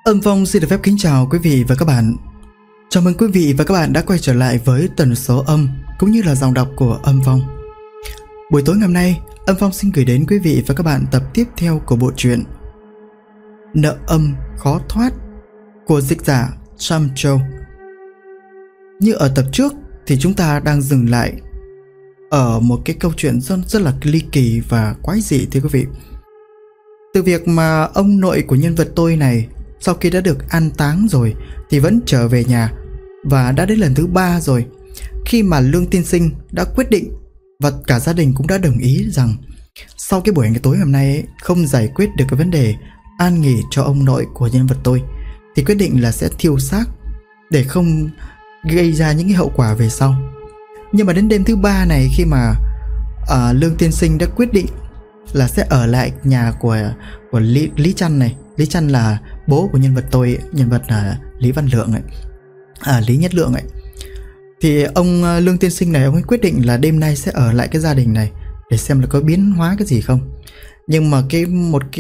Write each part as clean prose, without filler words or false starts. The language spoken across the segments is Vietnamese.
Âm Phong xin được phép kính chào quý vị và các bạn. Chào mừng quý vị và các bạn đã quay trở lại với tần số âm cũng như là dòng đọc của Âm Phong. Buổi tối ngày hôm nay, Âm Phong xin gửi đến quý vị và các bạn tập tiếp theo của bộ truyện Nợ âm khó thoát của dịch giả Sam Châu. Như ở tập trước thì chúng ta đang dừng lại ở một cái câu chuyện rất là ly kỳ và quái dị thưa quý vị. Từ việc mà ông nội của nhân vật tôi này sau khi đã được an táng rồi thì vẫn trở về nhà, và đã đến lần thứ 3 rồi khi mà Lương Tiên Sinh đã quyết định và cả gia đình cũng đã đồng ý rằng sau cái buổi ngày tối hôm nay không giải quyết được cái vấn đề an nghỉ cho ông nội của nhân vật tôi thì quyết định là sẽ thiêu xác để không gây ra những cái hậu quả về sau. Nhưng mà đến đêm thứ 3 này, khi mà Lương Tiên Sinh đã quyết định là sẽ ở lại nhà của Lý Trăn này. Lý Trăn là bố của nhân vật tôi, nhân vật là Lý Văn Lượng ấy, Lý Nhất Lượng ấy. Thì ông Lương Tiên Sinh này, ông ấy quyết định là đêm nay sẽ ở lại cái gia đình này để xem là có biến hóa cái gì không. Nhưng mà cái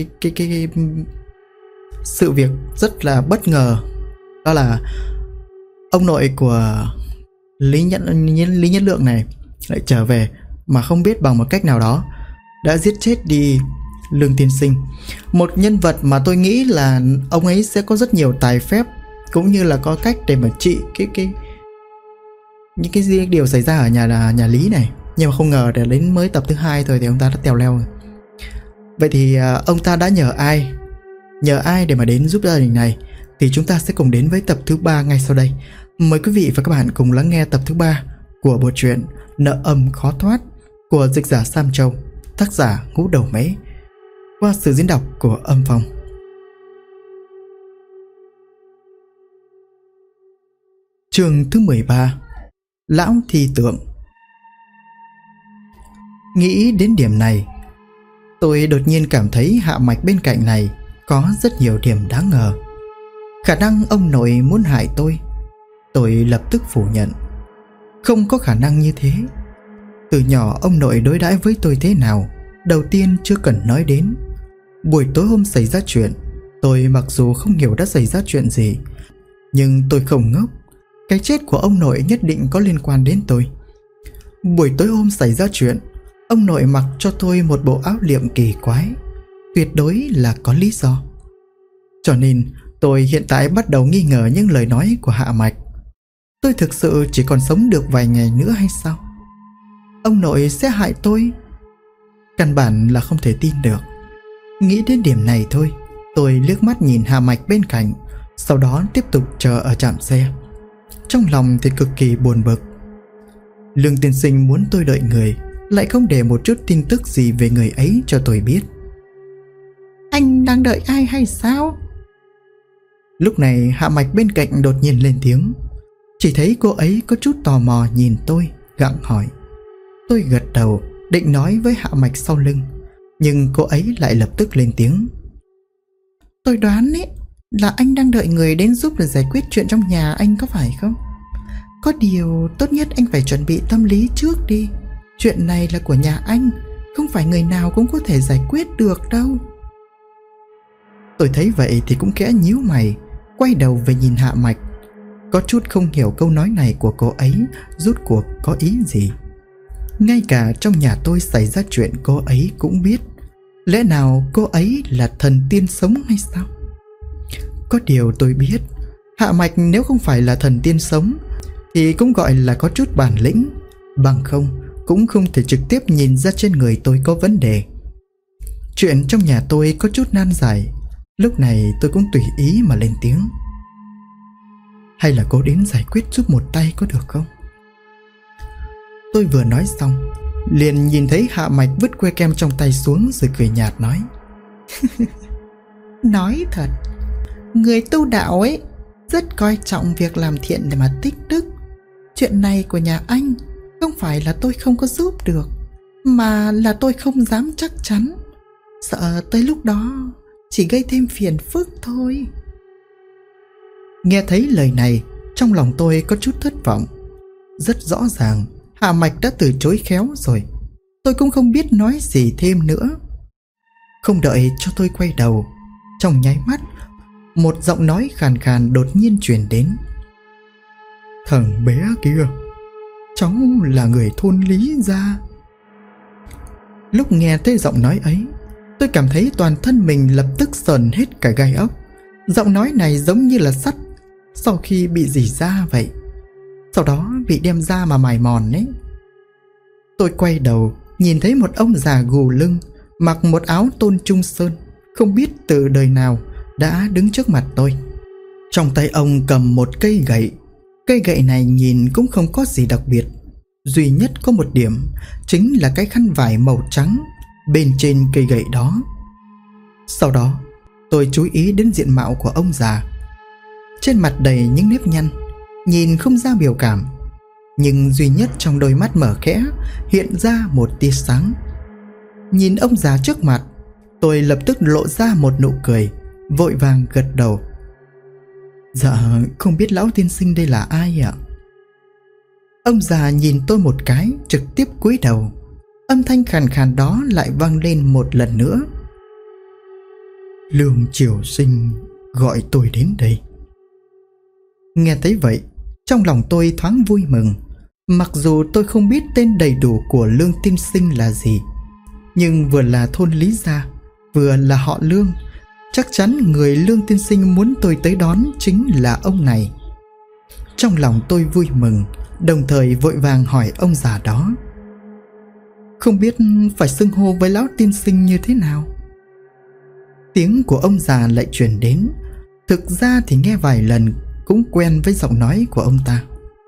sự việc rất là bất ngờ, đó là ông nội của Lý Nhất Lượng này lại trở về mà không biết bằng một cách nào đó đã giết chết đi Lương Tiên Sinh, một nhân vật mà tôi nghĩ là ông ấy sẽ có rất nhiều tài phép cũng như là có cách để mà trị những cái điều xảy ra ở nhà Lý này. Nhưng mà không ngờ để đến mới tập thứ 2 thôi thì ông ta đã tèo leo rồi. Vậy thì ông ta đã nhờ ai để mà đến giúp gia đình này, thì chúng ta sẽ cùng đến với tập thứ 3 ngay sau đây. Mời quý vị và các bạn cùng lắng nghe tập thứ 3 của bộ truyện Nợ âm khó thoát của dịch giả Sam Châu, tác giả Ngũ Đầu Mễ, qua sự diễn đọc của Âm Phong. Chương thứ 13: Lão Thi Tượng. Nghĩ đến điểm này, tôi đột nhiên cảm thấy hạ mạch bên cạnh này có rất nhiều điểm đáng ngờ. Khả năng ông nội muốn hại tôi lập tức phủ nhận. Không có khả năng như thế. Từ nhỏ ông nội đối đãi với tôi thế nào, đầu tiên chưa cần nói đến. Buổi tối hôm xảy ra chuyện, tôi mặc dù không hiểu đã xảy ra chuyện gì, nhưng tôi không ngốc. Cái chết của ông nội nhất định có liên quan đến tôi. Buổi tối hôm xảy ra chuyện, ông nội mặc cho tôi một bộ áo liệm kỳ quái, tuyệt đối là có lý do. Cho nên tôi hiện tại bắt đầu nghi ngờ những lời nói của hạ mạch. Tôi thực sự chỉ còn sống được vài ngày nữa hay sao? Ông nội sẽ hại tôi? Căn bản là không thể tin được. Nghĩ đến điểm này thôi, tôi liếc mắt nhìn hạ mạch bên cạnh, sau đó tiếp tục chờ ở trạm xe. Trong lòng thì cực kỳ buồn bực. Lương Tiên Sinh muốn tôi đợi người, lại không để một chút tin tức gì về người ấy cho tôi biết. Anh đang đợi ai hay sao? Lúc này hạ mạch bên cạnh đột nhiên lên tiếng. Chỉ thấy cô ấy có chút tò mò nhìn tôi, gặng hỏi. Tôi gật đầu định nói với hạ mạch sau lưng, nhưng cô ấy lại lập tức lên tiếng. Tôi đoán ấy là anh đang đợi người đến giúp để giải quyết chuyện trong nhà anh, có phải không? Có điều tốt nhất anh phải chuẩn bị tâm lý trước đi. Chuyện này là của nhà anh, không phải người nào cũng có thể giải quyết được đâu. Tôi thấy vậy thì cũng khẽ nhíu mày, quay đầu về nhìn hạ mạch, có chút không hiểu câu nói này của cô ấy rốt cuộc có ý gì. Ngay cả trong nhà tôi xảy ra chuyện cô ấy cũng biết. Lẽ nào cô ấy là thần tiên sống hay sao? Có điều tôi biết hạ mạch nếu không phải là thần tiên sống thì cũng gọi là có chút bản lĩnh, bằng không cũng không thể trực tiếp nhìn ra trên người tôi có vấn đề. Chuyện trong nhà tôi có chút nan giải. Lúc này tôi cũng tùy ý mà lên tiếng. Hay là cô đến giải quyết giúp một tay có được không? Tôi vừa nói xong liền nhìn thấy hạ mạch vứt que kem trong tay xuống rồi cười nhạt nói. Nói thật, người tu đạo ấy rất coi trọng việc làm thiện để mà tích đức. Chuyện này của nhà anh không phải là tôi không có giúp được, mà là tôi không dám chắc chắn, sợ tới lúc đó chỉ gây thêm phiền phức thôi. Nghe thấy lời này, trong lòng tôi có chút thất vọng. Rất rõ ràng hạ mạch đã từ chối khéo rồi. Tôi cũng không biết nói gì thêm nữa. Không đợi cho tôi quay đầu, trong nháy mắt một giọng nói khàn khàn đột nhiên truyền đến. Thằng bé kia, cháu là người thôn Lý gia. Lúc nghe thấy giọng nói ấy, tôi cảm thấy toàn thân mình lập tức sờn hết cả gai ốc. Giọng nói này giống như là sắt sau khi bị rỉ ra vậy, sau đó bị đem ra mà mài mòn ấy. Tôi quay đầu nhìn thấy một ông già gù lưng, mặc một áo tôn trung sơn, không biết từ đời nào đã đứng trước mặt tôi. Trong tay ông cầm một cây gậy. Cây gậy này nhìn cũng không có gì đặc biệt, duy nhất có một điểm chính là cái khăn vải màu trắng bên trên cây gậy đó. Sau đó tôi chú ý đến diện mạo của ông già. Trên mặt đầy những nếp nhăn, nhìn không ra biểu cảm, nhưng duy nhất trong đôi mắt mở khẽ hiện ra một tia sáng. Nhìn ông già trước mặt, tôi lập tức lộ ra một nụ cười, vội vàng gật đầu. Dạ, không biết lão tiên sinh đây là ai ạ? Ông già nhìn tôi một cái, trực tiếp cúi đầu. Âm thanh khàn khàn đó lại vang lên một lần nữa. Lương Triều Sinh gọi tôi đến đây. Nghe thấy vậy, trong lòng tôi thoáng vui mừng. Mặc dù tôi không biết tên đầy đủ của Lương tiên sinh là gì, nhưng vừa là thôn Lý gia, vừa là họ Lương, chắc chắn người Lương tiên sinh muốn tôi tới đón chính là ông này. Trong lòng tôi vui mừng, đồng thời vội vàng hỏi ông già đó. Không biết phải xưng hô với lão tiên sinh như thế nào? Tiếng của ông già lại truyền đến. Thực ra thì nghe vài lần cũng quen với giọng nói của ông ta.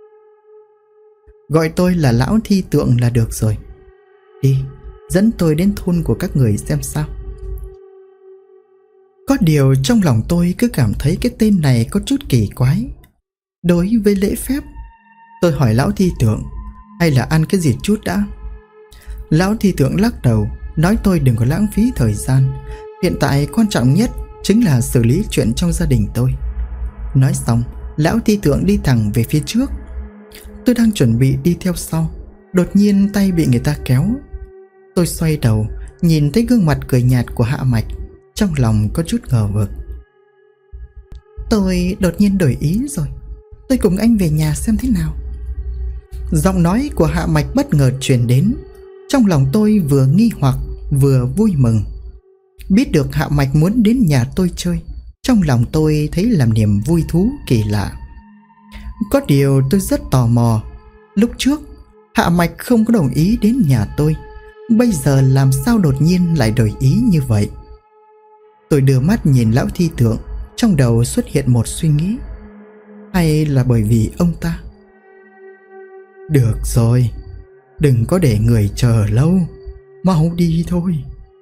Gọi tôi là lão Thi Tượng là được rồi. Đi, dẫn tôi đến thôn của các người xem sao. Có điều trong lòng tôi cứ cảm thấy cái tên này có chút kỳ quái. Đối với lễ phép, tôi hỏi lão Thi Tượng, hay là ăn cái gì chút đã? Lão Thi Tượng lắc đầu, nói tôi đừng có lãng phí thời gian. Hiện tại quan trọng nhất chính là xử lý chuyện trong gia đình tôi. Nói xong, lão Thi Tượng đi thẳng về phía trước. Tôi đang chuẩn bị đi theo sau, đột nhiên tay bị người ta kéo. Tôi xoay đầu, nhìn thấy gương mặt cười nhạt của Hạ Mạch, trong lòng có chút ngờ vực. Tôi đột nhiên đổi ý rồi, tôi cùng anh về nhà xem thế nào. Giọng nói của Hạ Mạch bất ngờ truyền đến. Trong lòng tôi vừa nghi hoặc vừa vui mừng. Biết được Hạ Mạch muốn đến nhà tôi chơi, trong lòng tôi thấy làm niềm vui thú kỳ lạ. Có điều tôi rất tò mò. Lúc trước Hạ Mạch không có đồng ý đến nhà tôi, bây giờ làm sao đột nhiên lại đổi ý như vậy? Tôi đưa mắt nhìn lão Thi Tượng, trong đầu xuất hiện một suy nghĩ. Hay là bởi vì ông ta? Được rồi, đừng có để người chờ lâu, mau đi thôi.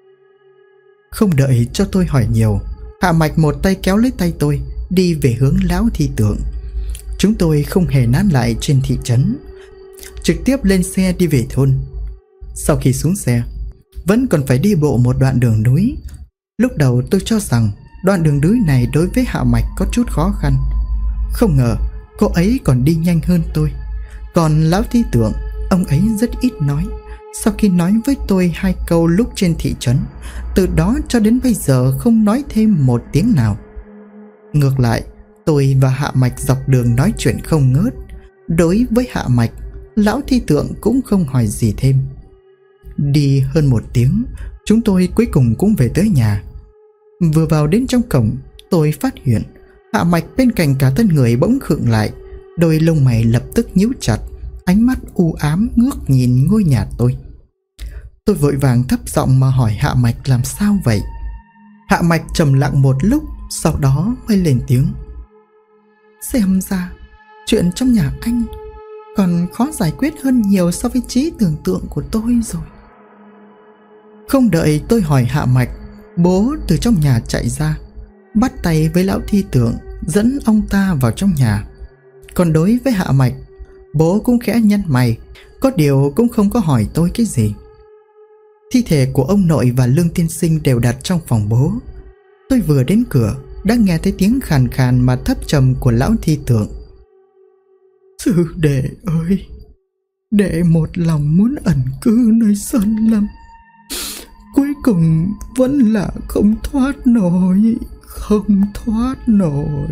Không đợi cho tôi hỏi nhiều, Hạ Mạch một tay kéo lấy tay tôi, đi về hướng lão Thi Tượng. Chúng tôi không hề nán lại trên thị trấn, trực tiếp lên xe đi về thôn. Sau khi xuống xe, vẫn còn phải đi bộ một đoạn đường núi. Lúc đầu tôi cho rằng đoạn đường núi này đối với Hạ Mạch có chút khó khăn, không ngờ cô ấy còn đi nhanh hơn tôi. Còn lão Thi Tượng, ông ấy rất ít nói. Sau khi nói với tôi 2 câu lúc trên thị trấn, từ đó cho đến bây giờ không nói thêm một tiếng nào. Ngược lại, tôi và Hạ Mạch dọc đường nói chuyện không ngớt. Đối với Hạ Mạch, lão Thi Tượng cũng không hỏi gì thêm. Đi hơn 1 tiếng, chúng tôi cuối cùng cũng về tới nhà. Vừa vào đến trong cổng, tôi phát hiện Hạ Mạch bên cạnh cả thân người bỗng khựng lại, đôi lông mày lập tức nhíu chặt, ánh mắt u ám ngước nhìn ngôi nhà tôi. Tôi vội vàng thấp giọng mà hỏi Hạ Mạch làm sao vậy. Hạ Mạch trầm lặng một lúc, sau đó mới lên tiếng. Xem ra chuyện trong nhà anh còn khó giải quyết hơn nhiều so với trí tưởng tượng của tôi rồi. Không đợi tôi hỏi Hạ Mạch, bố từ trong nhà chạy ra, bắt tay với lão Thi Tượng, dẫn ông ta vào trong nhà. Còn đối với Hạ Mạch, bố cũng khẽ nhăn mày, có điều cũng không có hỏi tôi cái gì. Thi thể của ông nội và Lương tiên sinh đều đặt trong phòng bố. Tôi vừa đến cửa đã nghe thấy tiếng khàn khàn mà thấp trầm của lão Thi Tượng. Sư đệ ơi, đệ một lòng muốn ẩn cư nơi sơn lâm, cuối cùng vẫn là không thoát nổi, không thoát nổi.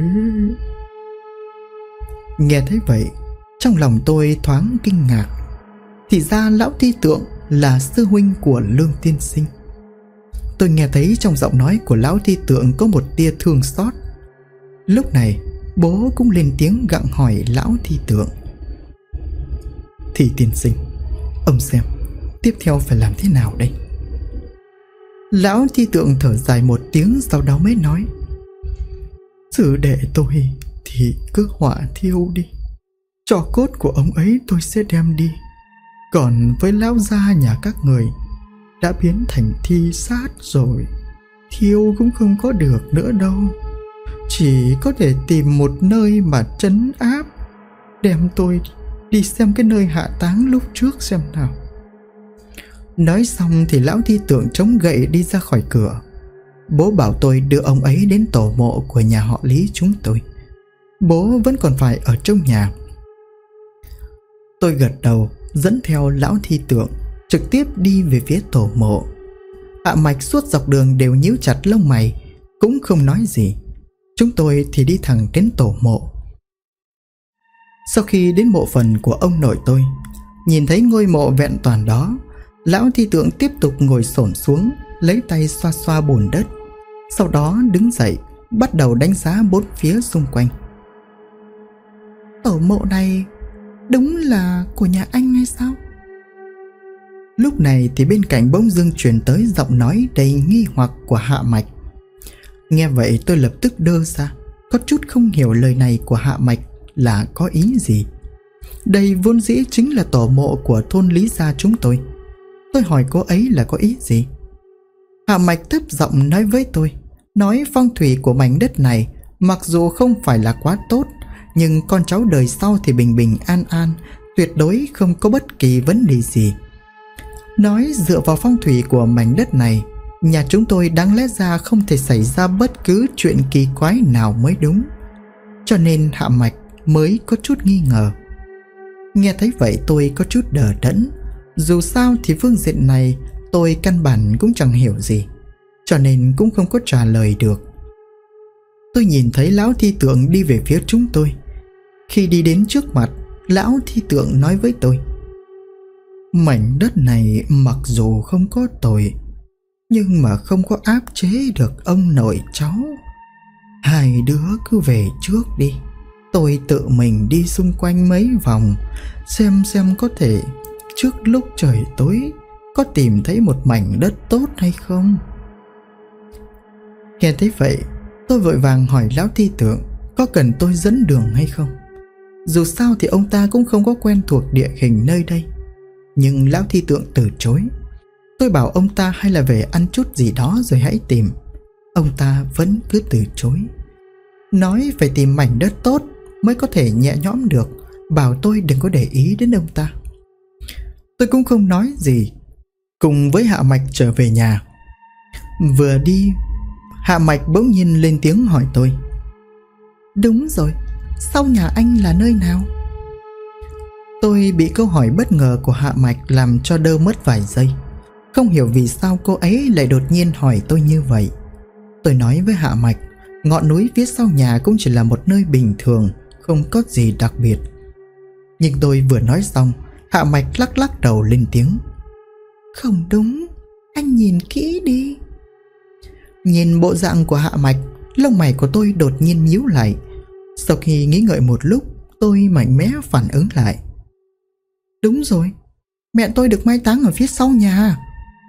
Nghe thấy vậy, trong lòng tôi thoáng kinh ngạc. Thì ra lão thi tượng là sư huynh của Lương tiên sinh. Tôi nghe thấy trong giọng nói của lão thi tượng có một tia thương xót. Lúc này bố cũng lên tiếng gặng hỏi lão thi tượng: Thì tiên sinh, ông xem tiếp theo phải làm thế nào đây? Lão thi tượng thở dài một tiếng, sau đó mới nói: Sư đệ tôi thì cứ hỏa thiêu đi, tro cốt của ông ấy tôi sẽ đem đi. Còn với lão gia nhà các người đã biến thành thi sát rồi, thiêu cũng không có được nữa đâu. Chỉ có thể tìm một nơi mà trấn áp, đem tôi đi xem cái nơi hạ táng lúc trước xem nào. Nói xong thì lão thi tượng chống gậy đi ra khỏi cửa. Bố bảo tôi đưa ông ấy đến tổ mộ của nhà họ Lý chúng tôi. Bố vẫn còn phải ở trong nhà. Tôi gật đầu dẫn theo lão thi tượng trực tiếp đi về phía tổ mộ. Hạ Mạch suốt dọc đường đều nhíu chặt lông mày, cũng không nói gì. Chúng tôi thì đi thẳng đến tổ mộ. Sau khi đến mộ phần của ông nội tôi, nhìn thấy ngôi mộ vẹn toàn đó, lão thi tượng tiếp tục ngồi xổm xuống, lấy tay xoa xoa bùn đất. Sau đó đứng dậy, bắt đầu đánh giá bốn phía xung quanh. Tổ mộ này đúng là của nhà anh hay sao? Lúc này thì bên cạnh bỗng dưng truyền tới giọng nói đầy nghi hoặc của Hạ Mạch. Nghe vậy tôi lập tức đơ ra, có chút không hiểu lời này của Hạ Mạch là có ý gì. Đây vốn dĩ chính là tổ mộ của thôn Lý gia chúng tôi. Tôi hỏi cô ấy là có ý gì. Hạ Mạch thấp giọng nói với tôi, nói phong thủy của mảnh đất này mặc dù không phải là quá tốt, nhưng con cháu đời sau thì bình bình an an, tuyệt đối không có bất kỳ vấn đề gì. Nói dựa vào phong thủy của mảnh đất này, nhà chúng tôi đáng lẽ ra không thể xảy ra bất cứ chuyện kỳ quái nào mới đúng. Cho nên Hạ Mạch mới có chút nghi ngờ. Nghe thấy vậy tôi có chút đờ đẫn. Dù sao thì phương diện này tôi căn bản cũng chẳng hiểu gì, cho nên cũng không có trả lời được. Tôi nhìn thấy lão thi tượng đi về phía chúng tôi. Khi đi đến trước mặt, lão thi tượng nói với tôi: Mảnh đất này mặc dù không có tội, nhưng mà không có áp chế được ông nội cháu. Hai đứa cứ về trước đi, tôi tự mình đi xung quanh mấy vòng, xem có thể trước lúc trời tối có tìm thấy một mảnh đất tốt hay không. Nghe thấy vậy, tôi vội vàng hỏi lão thi tượng có cần tôi dẫn đường hay không. Dù sao thì ông ta cũng không có quen thuộc địa hình nơi đây. Nhưng lão thi tượng từ chối. Tôi bảo ông ta hay là về ăn chút gì đó rồi hãy tìm. Ông ta vẫn cứ từ chối, nói phải tìm mảnh đất tốt mới có thể nhẹ nhõm được, bảo tôi đừng có để ý đến ông ta. Tôi cũng không nói gì, cùng với Hạ Mạch trở về nhà. Vừa đi, Hạ Mạch bỗng nhiên lên tiếng hỏi tôi: Đúng rồi, sau nhà anh là nơi nào? Tôi bị câu hỏi bất ngờ của Hạ Mạch làm cho đơ mất vài giây. Không hiểu vì sao cô ấy lại đột nhiên hỏi tôi như vậy. Tôi nói với Hạ Mạch ngọn núi phía sau nhà cũng chỉ là một nơi bình thường, không có gì đặc biệt. Nhưng tôi vừa nói xong, Hạ Mạch lắc đầu lên tiếng: Không đúng, anh nhìn kỹ đi. Nhìn bộ dạng của Hạ Mạch, lông mày của tôi đột nhiên nhíu lại. Sau khi nghĩ ngợi một lúc, tôi mạnh mẽ phản ứng lại: Đúng rồi, mẹ tôi được mai táng ở phía sau nhà.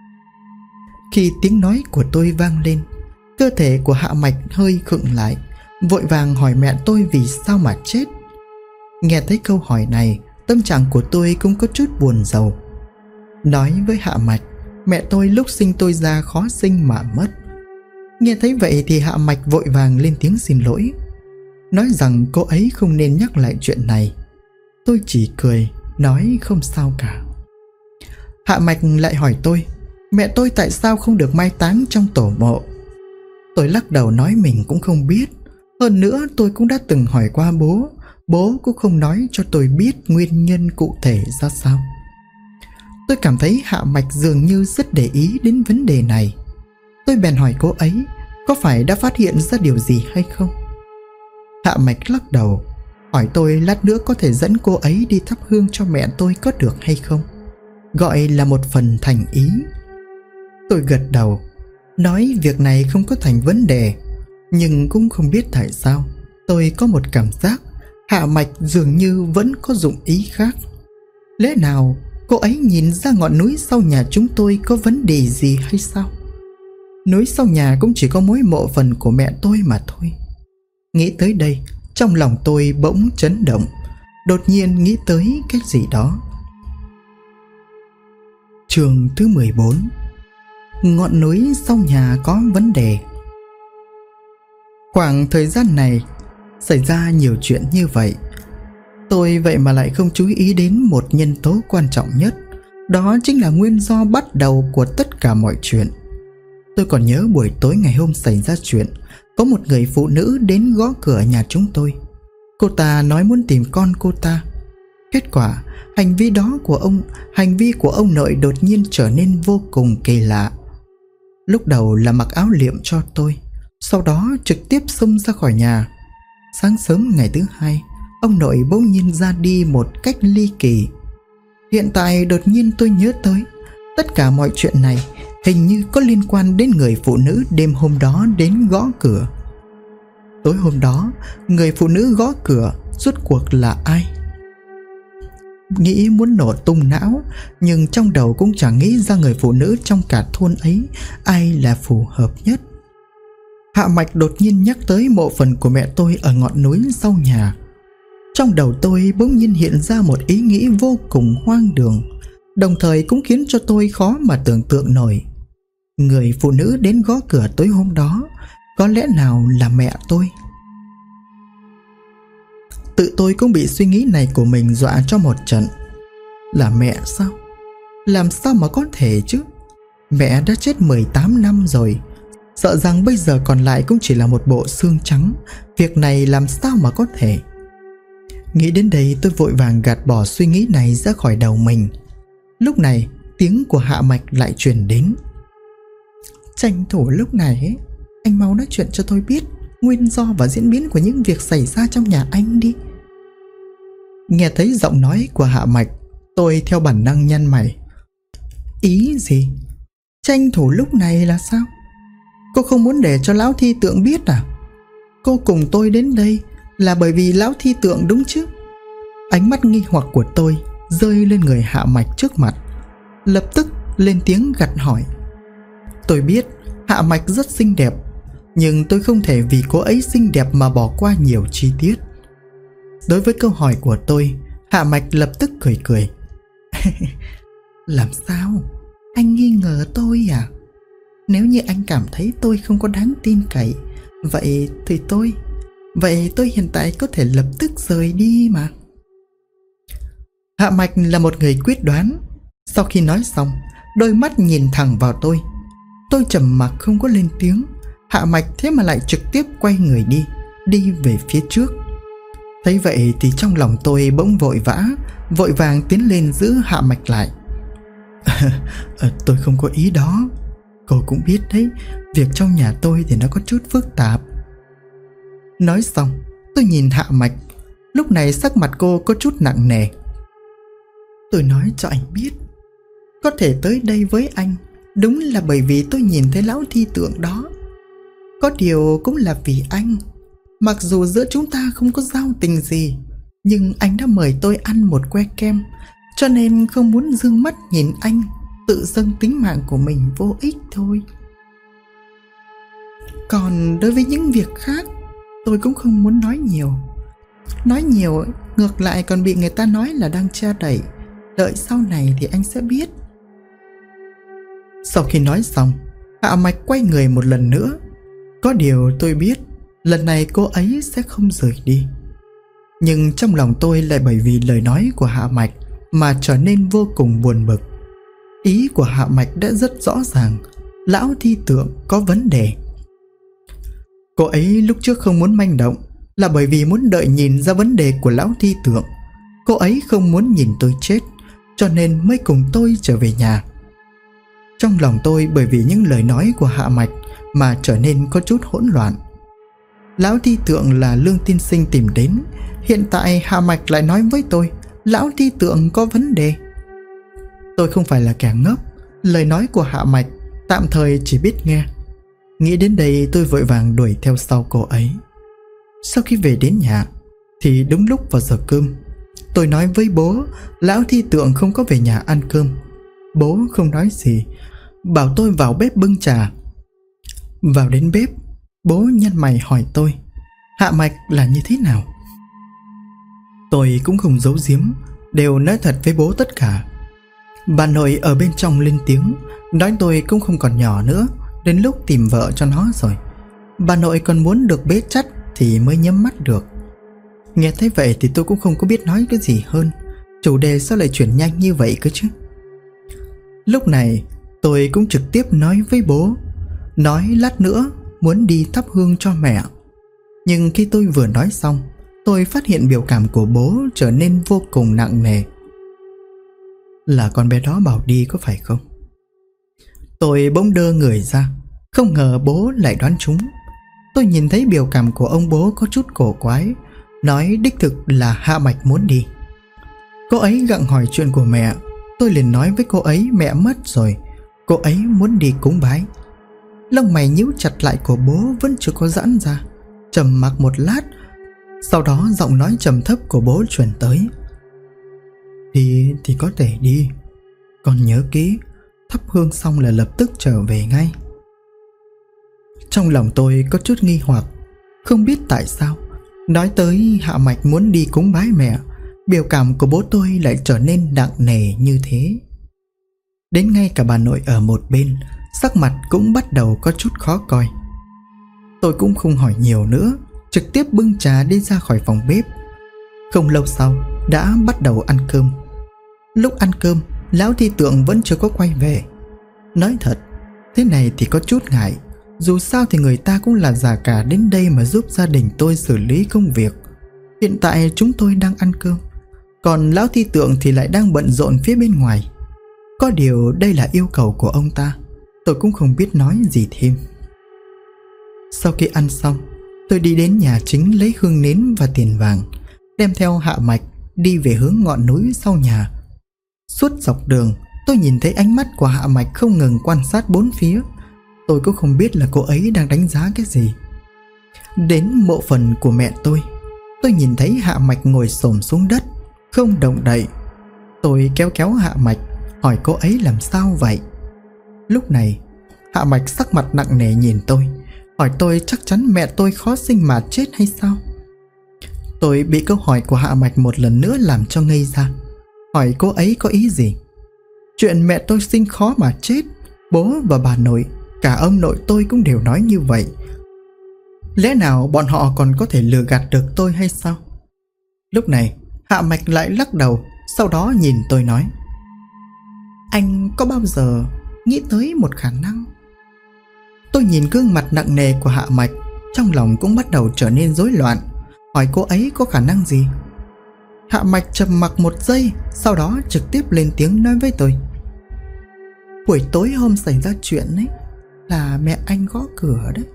Khi tiếng nói của tôi vang lên, cơ thể của Hạ Mạch hơi khựng lại, vội vàng hỏi mẹ tôi vì sao mà chết. Nghe thấy câu hỏi này, tâm trạng của tôi cũng có chút buồn rầu. Nói với Hạ Mạch, mẹ tôi lúc sinh tôi ra khó sinh mà mất. Nghe thấy vậy thì Hạ Mạch vội vàng lên tiếng xin lỗi, nói rằng cô ấy không nên nhắc lại chuyện này. Tôi chỉ cười, nói không sao cả. Hạ Mạch lại hỏi tôi, mẹ tôi tại sao không được mai táng trong tổ mộ. Tôi lắc đầu nói mình cũng không biết. Hơn nữa tôi cũng đã từng hỏi qua bố, bố cũng không nói cho tôi biết nguyên nhân cụ thể ra sao. Tôi cảm thấy Hạ Mạch dường như rất để ý đến vấn đề này. Tôi bèn hỏi cô ấy có phải đã phát hiện ra điều gì hay không? Hạ Mạch lắc đầu, hỏi tôi lát nữa có thể dẫn cô ấy đi thắp hương cho mẹ tôi có được hay không, gọi là một phần thành ý. Tôi gật đầu, nói việc này không có thành vấn đề, nhưng cũng không biết tại sao tôi có một cảm giác Hạ Mạch dường như vẫn có dụng ý khác. Lẽ nào cô ấy nhìn ra ngọn núi sau nhà chúng tôi có vấn đề gì hay sao? Núi sau nhà cũng chỉ có mỗi mộ phần của mẹ tôi mà thôi. Nghĩ tới đây, trong lòng tôi bỗng chấn động, đột nhiên nghĩ tới cái gì đó. Chương thứ 14. Ngọn núi sau nhà có vấn đề. Khoảng thời gian này xảy ra nhiều chuyện như vậy, tôi vậy mà lại không chú ý đến một nhân tố quan trọng nhất, đó chính là nguyên do bắt đầu của tất cả mọi chuyện. Tôi còn nhớ buổi tối ngày hôm xảy ra chuyện, có một người phụ nữ đến gõ cửa nhà chúng tôi. Cô ta nói muốn tìm con cô ta. Kết quả, hành vi của ông nội đột nhiên trở nên vô cùng kỳ lạ. Lúc đầu là mặc áo liệm cho tôi, sau đó trực tiếp xông ra khỏi nhà. Sáng sớm ngày thứ hai, ông nội bỗng nhiên ra đi một cách ly kỳ. Hiện tại đột nhiên tôi nhớ tới, tất cả mọi chuyện này hình như có liên quan đến người phụ nữ đêm hôm đó đến gõ cửa. Tối hôm đó, người phụ nữ gõ cửa rốt cuộc là ai? Nghĩ muốn nổ tung não, nhưng trong đầu cũng chẳng nghĩ ra người phụ nữ trong cả thôn ấy ai là phù hợp nhất. Hạ Mạch đột nhiên nhắc tới mộ phần của mẹ tôi ở ngọn núi sau nhà. Trong đầu tôi bỗng nhiên hiện ra một ý nghĩ vô cùng hoang đường, đồng thời cũng khiến cho tôi khó mà tưởng tượng nổi. Người phụ nữ đến gõ cửa tối hôm đó có lẽ nào là mẹ tôi? Tự tôi cũng bị suy nghĩ này của mình dọa cho một trận. Là mẹ sao? Làm sao mà có thể chứ? Mẹ đã chết 18 năm rồi, sợ rằng bây giờ còn lại cũng chỉ là một bộ xương trắng. Việc này làm sao mà có thể? Nghĩ đến đây, tôi vội vàng gạt bỏ suy nghĩ này ra khỏi đầu mình. Lúc này tiếng của Hạ Mạch lại truyền đến. Tranh thủ lúc này ấy, anh mau nói chuyện cho tôi biết nguyên do và diễn biến của những việc xảy ra trong nhà anh đi. Nghe thấy giọng nói của Hạ Mạch, tôi theo bản năng nhăn mày. Ý gì? Tranh thủ lúc này là sao? Cô không muốn để cho lão thi tượng biết à? Cô cùng tôi đến đây là bởi vì lão thi tượng đúng chứ? Ánh mắt nghi hoặc của tôi rơi lên người Hạ Mạch trước mặt, lập tức lên tiếng gặt hỏi. Tôi biết Hạ Mạch rất xinh đẹp, nhưng tôi không thể vì cô ấy xinh đẹp mà bỏ qua nhiều chi tiết. Đối với câu hỏi của tôi, Hạ Mạch lập tức cười cười. Làm sao? Anh nghi ngờ tôi à? Nếu như anh cảm thấy tôi không có đáng tin cậy, vậy tôi hiện tại có thể lập tức rời đi mà. Hạ Mạch là một người quyết đoán. Sau khi nói xong, đôi mắt nhìn thẳng vào tôi. Tôi trầm mặc không có lên tiếng. Hạ Mạch thế mà lại trực tiếp quay người đi về phía trước. Thấy vậy thì trong lòng tôi bỗng vội vàng tiến lên giữ Hạ Mạch lại. Tôi không có ý đó. Cô cũng biết đấy, việc trong nhà tôi thì nó có chút phức tạp. Nói xong, tôi nhìn Hạ Mạch. Lúc này sắc mặt cô có chút nặng nề. Tôi nói cho anh biết, có thể tới đây với anh đúng là bởi vì tôi nhìn thấy lão thi tượng đó. Có điều cũng là vì anh. Mặc dù giữa chúng ta không có giao tình gì, nhưng anh đã mời tôi ăn một que kem, cho nên không muốn dương mắt nhìn anh tự dâng tính mạng của mình vô ích thôi. Còn đối với những việc khác, tôi cũng không muốn nói nhiều. Nói nhiều ngược lại còn bị người ta nói là đang che đậy. Đợi sau này thì anh sẽ biết. Sau khi nói xong, Hạ Mạch quay người một lần nữa. Có điều tôi biết lần này cô ấy sẽ không rời đi. Nhưng trong lòng tôi lại bởi vì lời nói của Hạ Mạch mà trở nên vô cùng buồn bực. Ý của Hạ Mạch đã rất rõ ràng, lão thi tượng có vấn đề. Cô ấy lúc trước không muốn manh động là bởi vì muốn đợi nhìn ra vấn đề của lão thi tượng. Cô ấy không muốn nhìn tôi chết, cho nên mới cùng tôi trở về nhà. Trong lòng tôi bởi vì những lời nói của Hạ Mạch mà trở nên có chút hỗn loạn. Lão thi tượng là Lương tiên sinh tìm đến, hiện tại Hạ Mạch lại nói với tôi lão thi tượng có vấn đề. Tôi không phải là kẻ ngốc, lời nói của Hạ Mạch tạm thời chỉ biết nghe. Nghĩ đến đây tôi vội vàng đuổi theo sau cô ấy. Sau khi về đến nhà thì đúng lúc vào giờ cơm. Tôi nói với bố lão thi tượng không có về nhà ăn cơm. Bố không nói gì, bảo tôi vào bếp bưng trà. Vào đến bếp, bố nhăn mày hỏi tôi Hạ Mạch là như thế nào. Tôi cũng không giấu giếm, đều nói thật với bố tất cả. Bà nội ở bên trong lên tiếng, nói tôi cũng không còn nhỏ nữa, đến lúc tìm vợ cho nó rồi. Bà nội còn muốn được bế chắt thì mới nhắm mắt được. Nghe thấy vậy thì tôi cũng không có biết nói cái gì hơn. Chủ đề sao lại chuyển nhanh như vậy cơ chứ. Lúc này tôi cũng trực tiếp nói với bố, nói lát nữa muốn đi thắp hương cho mẹ. Nhưng khi tôi vừa nói xong, tôi phát hiện biểu cảm của bố trở nên vô cùng nặng nề. Là con bé đó bảo đi có phải không? Tôi bỗng đơ người ra, không ngờ bố lại đoán trúng. Tôi nhìn thấy biểu cảm của ông bố có chút cổ quái, nói đích thực là Hạ Mạch muốn đi. Cô ấy gặng hỏi chuyện của mẹ. Tôi liền nói với cô ấy mẹ mất rồi, cô ấy muốn đi cúng bái. Lông mày nhíu chặt lại của bố vẫn chưa có giãn ra, trầm mặc một lát. Sau đó giọng nói trầm thấp của bố truyền tới. Đi thì có thể đi, còn nhớ kỹ, thắp hương xong là lập tức trở về ngay. Trong lòng tôi có chút nghi hoặc, không biết tại sao nói tới Hạ Mạch muốn đi cúng bái mẹ, biểu cảm của bố tôi lại trở nên nặng nề như thế. Đến ngay cả bà nội ở một bên, sắc mặt cũng bắt đầu có chút khó coi. Tôi cũng không hỏi nhiều nữa, trực tiếp bưng trà đi ra khỏi phòng bếp. Không lâu sau đã bắt đầu ăn cơm. Lúc ăn cơm, lão thi tượng vẫn chưa có quay về. Nói thật, thế này thì có chút ngại. Dù sao thì người ta cũng là già cả đến đây mà giúp gia đình tôi xử lý công việc. Hiện tại chúng tôi đang ăn cơm, còn lão thi tượng thì lại đang bận rộn phía bên ngoài. Có điều đây là yêu cầu của ông ta, tôi cũng không biết nói gì thêm. Sau khi ăn xong, tôi đi đến nhà chính lấy hương nến và tiền vàng, đem theo Hạ Mạch đi về hướng ngọn núi sau nhà. Suốt dọc đường, tôi nhìn thấy ánh mắt của Hạ Mạch không ngừng quan sát bốn phía. Tôi cũng không biết là cô ấy đang đánh giá cái gì. Đến mộ phần của mẹ tôi nhìn thấy Hạ Mạch ngồi xổm xuống đất, không động đậy. Tôi kéo Hạ Mạch, hỏi cô ấy làm sao vậy. Lúc này, Hạ Mạch sắc mặt nặng nề nhìn tôi, hỏi tôi chắc chắn mẹ tôi khó sinh mà chết hay sao. Tôi bị câu hỏi của Hạ Mạch một lần nữa làm cho ngây ra, hỏi cô ấy có ý gì. Chuyện mẹ tôi sinh khó mà chết, bố và bà nội, cả ông nội tôi cũng đều nói như vậy. Lẽ nào bọn họ còn có thể lừa gạt được tôi hay sao? Lúc này Hạ Mạch lại lắc đầu, sau đó nhìn tôi nói, anh có bao giờ nghĩ tới một khả năng? Tôi nhìn gương mặt nặng nề của Hạ Mạch, trong lòng cũng bắt đầu trở nên rối loạn, hỏi cô ấy có khả năng gì. Hạ Mạch trầm mặc một giây, sau đó trực tiếp lên tiếng nói với tôi, buổi tối hôm xảy ra chuyện ấy là mẹ anh gõ cửa đấy.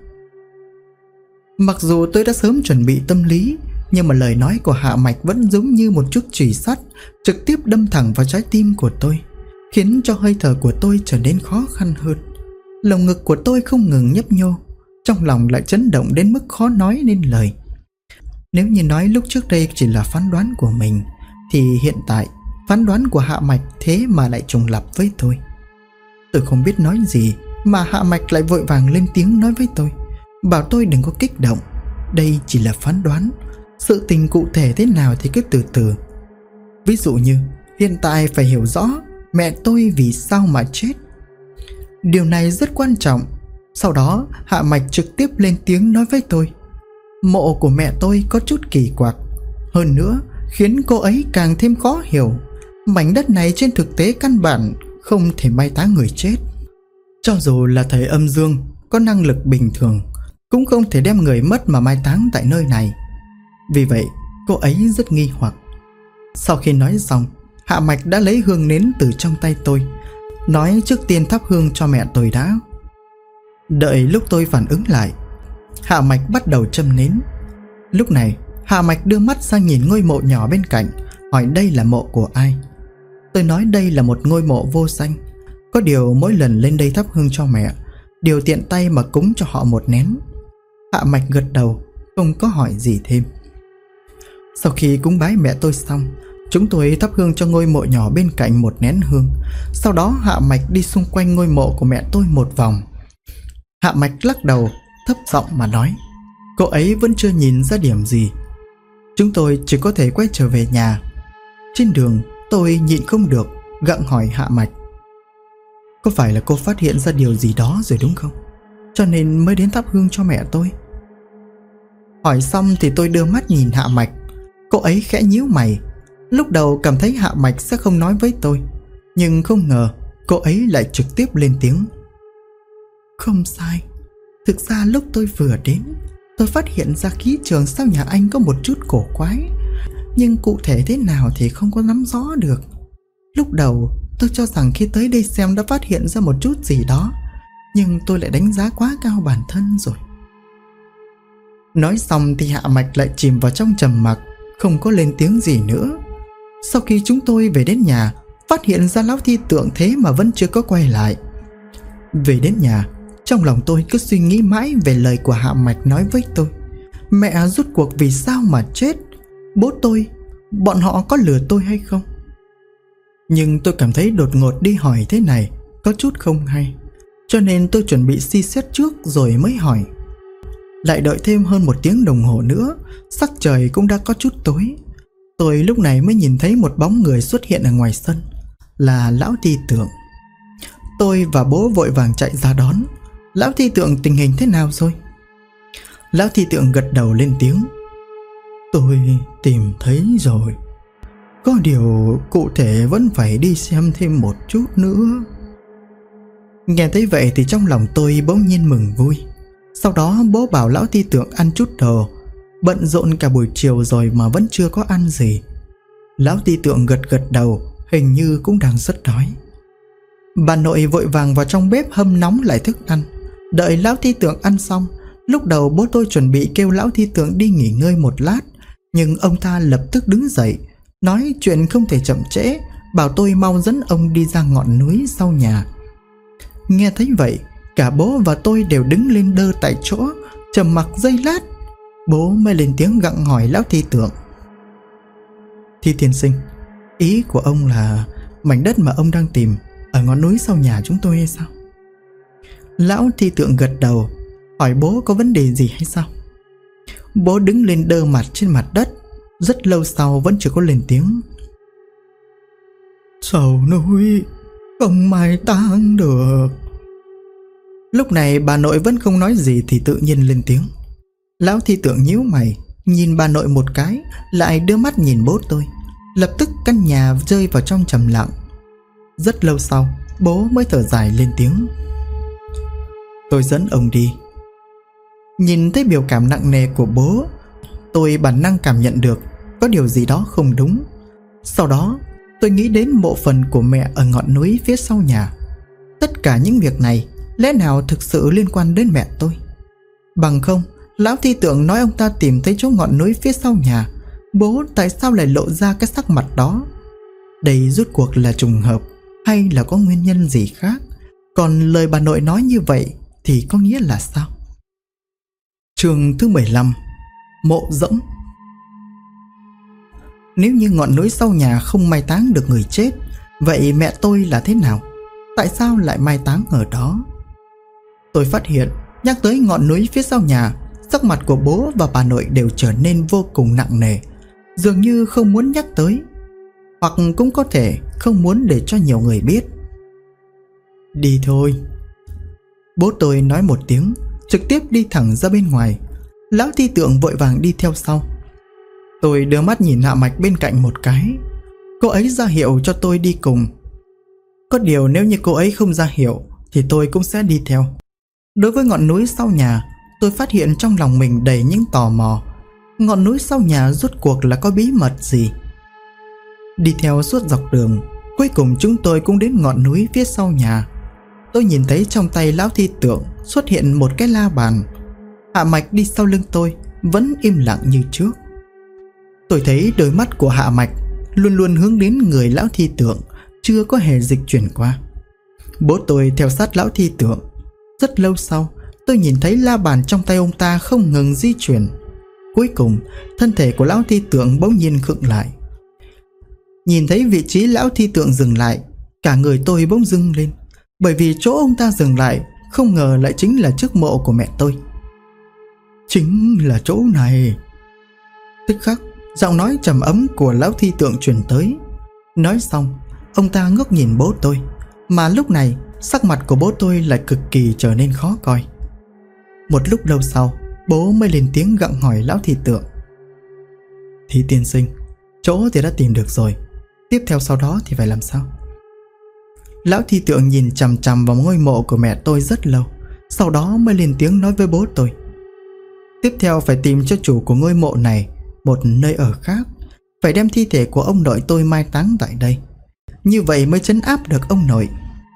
Mặc dù tôi đã sớm chuẩn bị tâm lý, nhưng mà lời nói của Hạ Mạch vẫn giống như một chút chùy sắt, trực tiếp đâm thẳng vào trái tim của tôi, khiến cho hơi thở của tôi trở nên khó khăn hơn. Lồng ngực của tôi không ngừng nhấp nhô, trong lòng lại chấn động đến mức khó nói nên lời. Nếu như nói lúc trước đây chỉ là phán đoán của mình, thì hiện tại phán đoán của Hạ Mạch thế mà lại trùng lặp với tôi. Tôi không biết nói gì mà Hạ Mạch lại vội vàng lên tiếng nói với tôi, bảo tôi đừng có kích động, đây chỉ là phán đoán, sự tình cụ thể thế nào thì cứ từ từ. Ví dụ như hiện tại phải hiểu rõ mẹ tôi vì sao mà chết, điều này rất quan trọng. Sau đó Hạ Mạch trực tiếp lên tiếng nói với tôi, mộ của mẹ tôi có chút kỳ quặc, hơn nữa khiến cô ấy càng thêm khó hiểu. Mảnh đất này trên thực tế căn bản không thể mai táng người chết. Cho dù là thầy âm dương có năng lực bình thường, cũng không thể đem người mất mà mai táng tại nơi này. Vì vậy cô ấy rất nghi hoặc. Sau khi nói xong, Hạ Mạch đã lấy hương nến từ trong tay tôi, nói trước tiên thắp hương cho mẹ tôi đã. Đợi lúc tôi phản ứng lại, Hạ Mạch bắt đầu châm nến. Lúc này Hạ Mạch đưa mắt sang nhìn ngôi mộ nhỏ bên cạnh, hỏi đây là mộ của ai. Tôi nói đây là một ngôi mộ vô danh, có điều mỗi lần lên đây thắp hương cho mẹ đều tiện tay mà cúng cho họ một nén. Hạ Mạch gật đầu, không có hỏi gì thêm. Sau khi cúng bái mẹ tôi xong, chúng tôi thắp hương cho ngôi mộ nhỏ bên cạnh một nén hương. Sau đó Hạ Mạch đi xung quanh ngôi mộ của mẹ tôi một vòng. Hạ Mạch lắc đầu, thấp giọng mà nói cô ấy vẫn chưa nhìn ra điểm gì. Chúng tôi chỉ có thể quay trở về nhà. Trên đường tôi nhịn không được gặng hỏi Hạ Mạch, có phải là cô phát hiện ra điều gì đó rồi đúng không, cho nên mới đến thắp hương cho mẹ tôi? Hỏi xong thì tôi đưa mắt nhìn Hạ Mạch. Cô ấy khẽ nhíu mày. Lúc đầu cảm thấy Hạ Mạch sẽ không nói với tôi, nhưng không ngờ cô ấy lại trực tiếp lên tiếng. Không sai, thực ra lúc tôi vừa đến, tôi phát hiện ra khí trường sau nhà anh có một chút cổ quái, nhưng cụ thể thế nào thì không có nắm rõ được. Lúc đầu tôi cho rằng khi tới đây xem đã phát hiện ra một chút gì đó, nhưng tôi lại đánh giá quá cao bản thân rồi. Nói xong thì Hạ Mạch lại chìm vào trong trầm mặc, không có lên tiếng gì nữa. Sau khi chúng tôi về đến nhà, phát hiện ra lão thi tượng thế mà vẫn chưa có quay lại. Về đến nhà, trong lòng tôi cứ suy nghĩ mãi về lời của Hạ Mạch nói với tôi. Mẹ rốt cuộc vì sao mà chết? Bố tôi, bọn họ có lừa tôi hay không? Nhưng tôi cảm thấy đột ngột đi hỏi thế này có chút không hay, cho nên tôi chuẩn bị suy xét trước rồi mới hỏi. Lại đợi thêm hơn 1 tiếng đồng hồ nữa, sắc trời cũng đã có chút tối. Tôi lúc này mới nhìn thấy một bóng người xuất hiện ở ngoài sân, là lão thi tượng. Tôi và bố vội vàng chạy ra đón. Lão thi tượng tình hình thế nào rồi? Lão thi tượng gật đầu lên tiếng. Tôi tìm thấy rồi, có điều cụ thể vẫn phải đi xem thêm một chút nữa. Nghe thấy vậy thì trong lòng tôi bỗng nhiên mừng vui. Sau đó bố bảo lão thi tượng ăn chút đồ. Bận rộn cả buổi chiều rồi mà vẫn chưa có ăn gì. Lão thi tượng gật đầu, hình như cũng đang rất đói. Bà nội vội vàng vào trong bếp hâm nóng lại thức ăn. Đợi lão thi tượng ăn xong, lúc đầu bố tôi chuẩn bị kêu lão thi tượng đi nghỉ ngơi một lát, nhưng ông ta lập tức đứng dậy, nói chuyện không thể chậm trễ, bảo tôi mau dẫn ông đi ra ngọn núi sau nhà. Nghe thấy vậy, cả bố và tôi đều đứng lên đơ tại chỗ, trầm mặc giây lát. Bố mới lên tiếng gặng hỏi lão thi tượng. Thi tiên sinh, ý của ông là mảnh đất mà ông đang tìm ở ngọn núi sau nhà chúng tôi hay sao? Lão thi tượng gật đầu, hỏi bố có vấn đề gì hay sao? Bố đứng lên đơ mặt trên mặt đất, rất lâu sau vẫn chưa có lên tiếng. Sau núi không mai táng được. Lúc này bà nội vẫn không nói gì thì tự nhiên lên tiếng. Lão thi tượng nhíu mày, nhìn bà nội một cái, lại đưa mắt nhìn bố tôi. Lập tức căn nhà rơi vào trong trầm lặng. Rất lâu sau, bố mới thở dài lên tiếng. Tôi dẫn ông đi. Nhìn thấy biểu cảm nặng nề của bố, tôi bản năng cảm nhận được có điều gì đó không đúng. Sau đó tôi nghĩ đến mộ phần của mẹ ở ngọn núi phía sau nhà. Tất cả những việc này lẽ nào thực sự liên quan đến mẹ tôi? Bằng không, lão thi tượng nói ông ta tìm thấy chỗ ngọn núi phía sau nhà, bố tại sao lại lộ ra cái sắc mặt đó? Đây rốt cuộc là trùng hợp hay là có nguyên nhân gì khác? Còn lời bà nội nói như vậy thì có nghĩa là sao? Chương thứ 15. Mộ rỗng. Nếu như ngọn núi sau nhà không mai táng được người chết, vậy mẹ tôi là thế nào? Tại sao lại mai táng ở đó? Tôi phát hiện nhắc tới ngọn núi phía sau nhà, sắc mặt của bố và bà nội đều trở nên vô cùng nặng nề, dường như không muốn nhắc tới, hoặc cũng có thể không muốn để cho nhiều người biết. Đi thôi. Bố tôi nói một tiếng, trực tiếp đi thẳng ra bên ngoài. Lão thi tượng vội vàng đi theo sau. Tôi đưa mắt nhìn Hạ Mạch bên cạnh một cái. Cô ấy ra hiệu cho tôi đi cùng. Có điều nếu như cô ấy không ra hiệu thì tôi cũng sẽ đi theo. Đối với ngọn núi sau nhà, tôi phát hiện trong lòng mình đầy những tò mò. Ngọn núi sau nhà rốt cuộc là có bí mật gì? Đi theo suốt dọc đường, cuối cùng chúng tôi cũng đến ngọn núi phía sau nhà. tôi nhìn thấy trong tay lão thi tượng xuất hiện một cái la bàn. Hạ Mạch đi sau lưng tôi vẫn im lặng như trước. Tôi thấy đôi mắt của Hạ Mạch luôn luôn hướng đến người lão thi tượng, chưa có hề dịch chuyển qua. Bố tôi theo sát lão thi tượng. Rất lâu sau, tôi nhìn thấy la bàn trong tay ông ta không ngừng di chuyển. Cuối cùng, thân thể của lão thi tượng bỗng nhiên khựng lại. Nhìn thấy vị trí lão thi tượng dừng lại, cả người tôi bỗng dưng lên, bởi vì chỗ ông ta dừng lại không ngờ lại chính là trước mộ của mẹ tôi. Chính là chỗ này. Tức khắc, giọng nói trầm ấm của lão thi tượng truyền tới. Nói xong, ông ta ngước nhìn bố tôi, mà lúc này sắc mặt của bố tôi lại cực kỳ trở nên khó coi. Một lúc lâu sau, bố mới lên tiếng gặng hỏi lão thi tượng. Thi tiên sinh, chỗ thì đã tìm được rồi, tiếp theo sau đó thì phải làm sao? Lão thi tượng nhìn chằm chằm vào ngôi mộ của mẹ tôi rất lâu, sau đó mới lên tiếng nói với bố tôi. Tiếp theo phải tìm cho chủ của ngôi mộ này một nơi ở khác, phải đem thi thể của ông nội tôi mai táng tại đây, như vậy mới trấn áp được ông nội.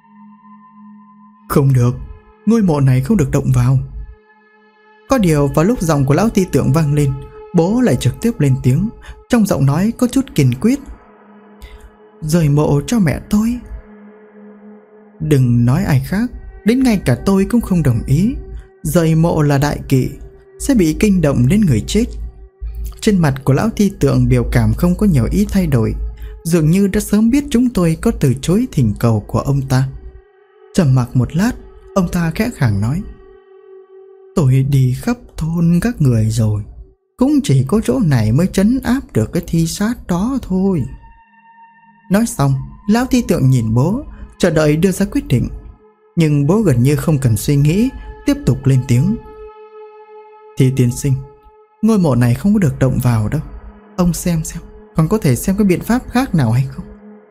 Không được, ngôi mộ này không được động vào. Có điều vào lúc giọng của lão thi tượng vang lên, bố lại trực tiếp lên tiếng, trong giọng nói có chút kiên quyết. Rời mộ cho mẹ tôi? Đừng nói ai khác, đến ngay cả tôi cũng không đồng ý. Rời mộ là đại kỵ, sẽ bị kinh động đến người chết. Trên mặt của lão thi tượng biểu cảm không có nhiều ý thay đổi, dường như đã sớm biết chúng tôi có từ chối thỉnh cầu của ông ta. Trầm mặc một lát, ông ta khẽ khàng nói. Tôi đi khắp thôn các người rồi, cũng chỉ có chỗ này mới trấn áp được cái thi sát đó thôi. Nói xong, lão thi tượng nhìn bố, chờ đợi đưa ra quyết định. Nhưng bố gần như không cần suy nghĩ, tiếp tục lên tiếng. Thi tiên sinh, ngôi mộ này không có được động vào đâu. Ông xem còn có thể xem cái biện pháp khác nào hay không?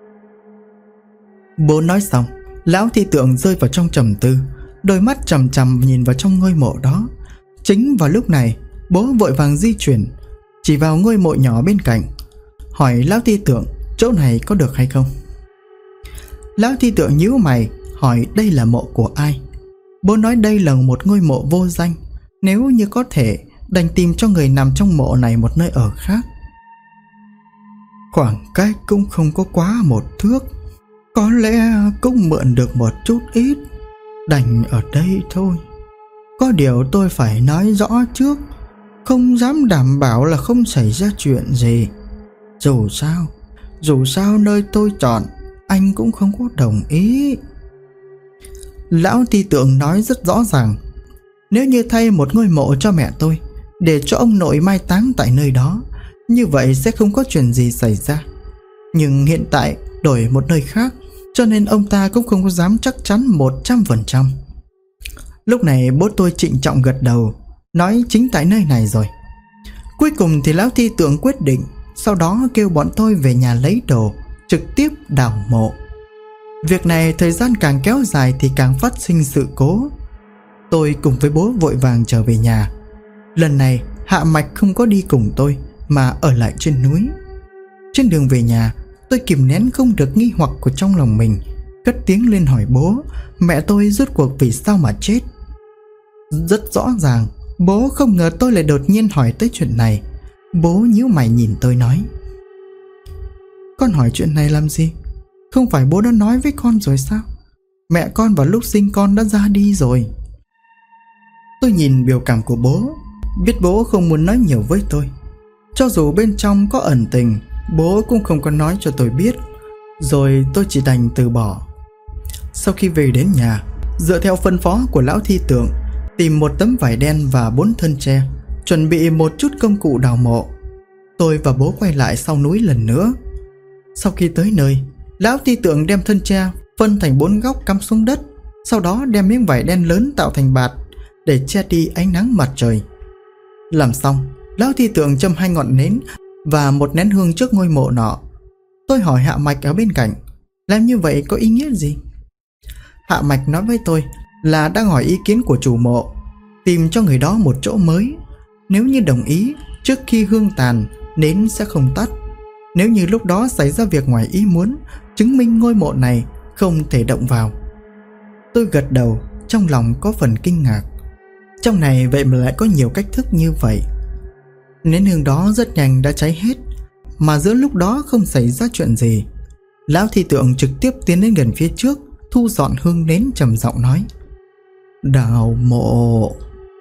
Bố nói xong, lão thi tượng rơi vào trong trầm tư, đôi mắt chằm chằm nhìn vào trong ngôi mộ đó. Chính vào lúc này, bố vội vàng di chuyển, chỉ vào ngôi mộ nhỏ bên cạnh, hỏi lão thi tượng chỗ này có được hay không. Lão thi tượng nhíu mày, hỏi đây là mộ của ai. Bố nói đây là một ngôi mộ vô danh, nếu như có thể đành tìm cho người nằm trong mộ này một nơi ở khác. Khoảng cách cũng không có quá 1 thước, có lẽ cũng mượn được một chút ít, đành ở đây thôi. Có điều tôi phải nói rõ trước, không dám đảm bảo là không xảy ra chuyện gì. Dù sao nơi tôi chọn anh cũng không có đồng ý. Lão thi tượng nói rất rõ ràng, nếu như thay một ngôi mộ cho mẹ tôi, để cho ông nội mai táng tại nơi đó, như vậy sẽ không có chuyện gì xảy ra. Nhưng hiện tại đổi một nơi khác, cho nên ông ta cũng không có dám chắc chắn 100%. Lúc này bố tôi trịnh trọng gật đầu, nói chính tại nơi này rồi. Cuối cùng thì lão thi tượng quyết định, sau đó kêu bọn tôi về nhà lấy đồ, trực tiếp đào mộ. Việc này thời gian càng kéo dài thì càng phát sinh sự cố. Tôi cùng với bố vội vàng trở về nhà. Lần này Hạ Mạch không có đi cùng tôi, mà ở lại trên núi. Trên đường về nhà, tôi kìm nén không được nghi hoặc của trong lòng mình, cất tiếng lên hỏi bố mẹ tôi rốt cuộc vì sao mà chết. Rất rõ ràng, bố không ngờ tôi lại đột nhiên hỏi tới chuyện này. Bố nhíu mày nhìn tôi nói. Con hỏi chuyện này làm gì? Không phải bố đã nói với con rồi sao? Mẹ con vào lúc sinh con đã ra đi rồi. Tôi nhìn biểu cảm của bố, biết bố không muốn nói nhiều với tôi. Cho dù bên trong có ẩn tình, bố cũng không có nói cho tôi biết. Rồi tôi chỉ đành từ bỏ. Sau khi về đến nhà, dựa theo phân phó của lão thi tượng, tìm một tấm vải đen và 4 thân tre, chuẩn bị một chút công cụ đào mộ. Tôi và bố quay lại sau núi lần nữa. Sau khi tới nơi, lão thi tượng đem thân tre phân thành 4 góc cắm xuống đất, sau đó đem miếng vải đen lớn tạo thành bạt để che đi ánh nắng mặt trời. Làm xong, lão thi tượng châm 2 ngọn nến và 1 nén hương trước ngôi mộ nọ. Tôi hỏi Hạ Mạch ở bên cạnh, làm như vậy có ý nghĩa gì? Hạ Mạch nói với tôi là đang hỏi ý kiến của chủ mộ, tìm cho người đó một chỗ mới. Nếu như đồng ý, trước khi hương tàn, nến sẽ không tắt. Nếu như lúc đó xảy ra việc ngoài ý muốn, chứng minh ngôi mộ này không thể động vào. Tôi gật đầu, trong lòng có phần kinh ngạc. Trong này vậy mà lại có nhiều cách thức như vậy. Nến hương đó rất nhanh đã cháy hết, mà giữa lúc đó không xảy ra chuyện gì. Lão thi tượng trực tiếp tiến đến gần phía trước, thu dọn hương nến, trầm giọng nói: "Đào mộ."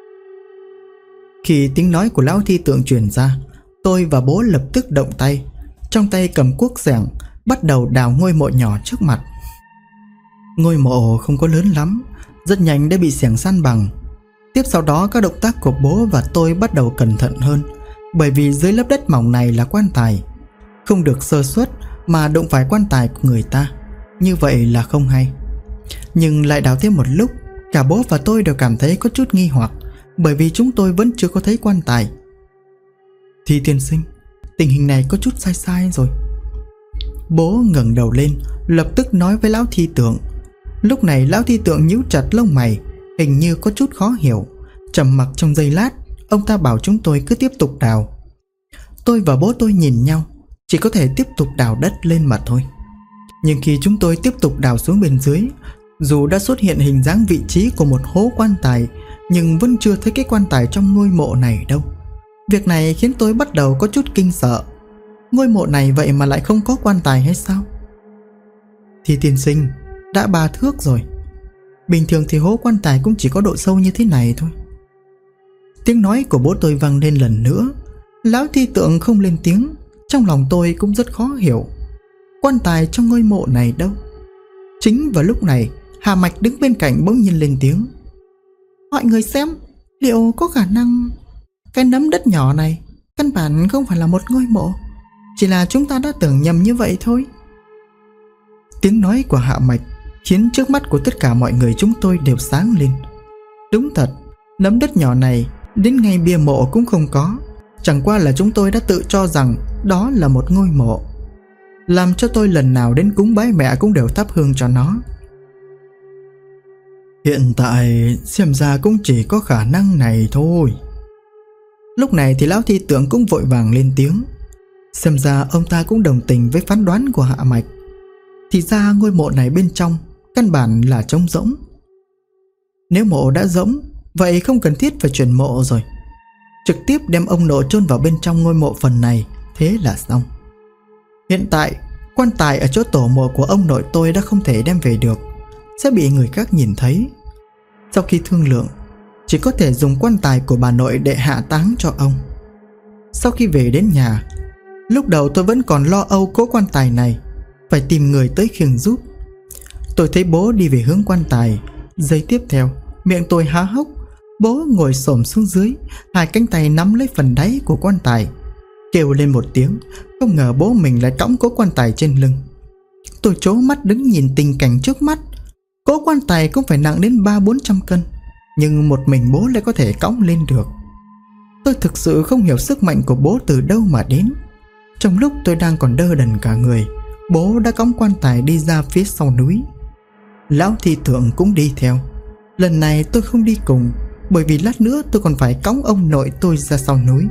Khi tiếng nói của lão thi tượng truyền ra, tôi và bố lập tức động tay, trong tay cầm cuốc xẻng, bắt đầu đào ngôi mộ nhỏ trước mặt. Ngôi mộ không có lớn lắm, rất nhanh đã bị xẻng san bằng. Tiếp sau đó các động tác của bố và tôi bắt đầu cẩn thận hơn, bởi vì dưới lớp đất mỏng này là quan tài, không được sơ suất mà đụng phải quan tài của người ta, như vậy là không hay. Nhưng lại đào thêm một lúc, cả bố và tôi đều cảm thấy có chút nghi hoặc, bởi vì chúng tôi vẫn chưa có thấy quan tài. "Thi tiên sinh, tình hình này có chút sai sai rồi." Bố ngẩng đầu lên, lập tức nói với lão thi tượng. Lúc này lão thi tượng nhíu chặt lông mày, hình như có chút khó hiểu. Trầm mặc trong giây lát, ông ta bảo chúng tôi cứ tiếp tục đào. Tôi và bố tôi nhìn nhau, chỉ có thể tiếp tục đào đất lên mà thôi. Nhưng khi chúng tôi tiếp tục đào xuống bên dưới, dù đã xuất hiện hình dáng vị trí của một hố quan tài, nhưng vẫn chưa thấy cái quan tài trong ngôi mộ này đâu. Việc này khiến tôi bắt đầu có chút kinh sợ. Ngôi mộ này vậy mà lại không có quan tài hay sao? "Thì tiên sinh, đã 3 thước rồi. Bình thường thì hố quan tài cũng chỉ có độ sâu như thế này thôi." Tiếng nói của bố tôi vang lên lần nữa. Lão thi tượng không lên tiếng. Trong lòng tôi cũng rất khó hiểu, quan tài trong ngôi mộ này đâu? Chính vào lúc này, Hà Mạch đứng bên cạnh bỗng nhiên lên tiếng: "Mọi người xem, liệu có khả năng cái nắm đất nhỏ này căn bản không phải là một ngôi mộ, chỉ là chúng ta đã tưởng nhầm như vậy thôi." Tiếng nói của Hạ Mạch khiến trước mắt của tất cả mọi người chúng tôi đều sáng lên. Đúng thật, nắm đất nhỏ này đến ngay bia mộ cũng không có, chẳng qua là chúng tôi đã tự cho rằng đó là một ngôi mộ, làm cho tôi lần nào đến cúng bái mẹ cũng đều thắp hương cho nó. Hiện tại xem ra cũng chỉ có khả năng này thôi. Lúc này thì lão thi tượng cũng vội vàng lên tiếng. Xem ra ông ta cũng đồng tình với phán đoán của Hạ Mạch. Thì ra ngôi mộ này bên trong căn bản là trống rỗng. Nếu mộ đã rỗng, vậy không cần thiết phải chuyển mộ rồi, trực tiếp đem ông nội chôn vào bên trong ngôi mộ phần này, thế là xong. Hiện tại quan tài ở chỗ tổ mộ của ông nội tôi đã không thể đem về được, sẽ bị người khác nhìn thấy. Sau khi thương lượng, chỉ có thể dùng quan tài của bà nội để hạ táng cho ông. Sau khi về đến nhà, lúc đầu tôi vẫn còn lo âu cố quan tài này, phải tìm người tới khiêng giúp. Tôi thấy bố đi về hướng quan tài. Giây tiếp theo, miệng tôi há hốc. Bố ngồi xổm xuống dưới, hai cánh tay nắm lấy phần đáy của quan tài, kêu lên một tiếng. Không ngờ bố mình lại cõng cố quan tài trên lưng. Tôi trố mắt đứng nhìn tình cảnh trước mắt. Cố quan tài cũng phải nặng đến 300-400 cân, nhưng một mình bố lại có thể cõng lên được. Tôi thực sự không hiểu sức mạnh của bố từ đâu mà đến. Trong lúc tôi đang còn đơ đần cả người, bố đã cõng quan tài đi ra phía sau núi. Lão thi tượng cũng đi theo. Lần này tôi không đi cùng, bởi vì lát nữa tôi còn phải cõng ông nội tôi ra sau núi.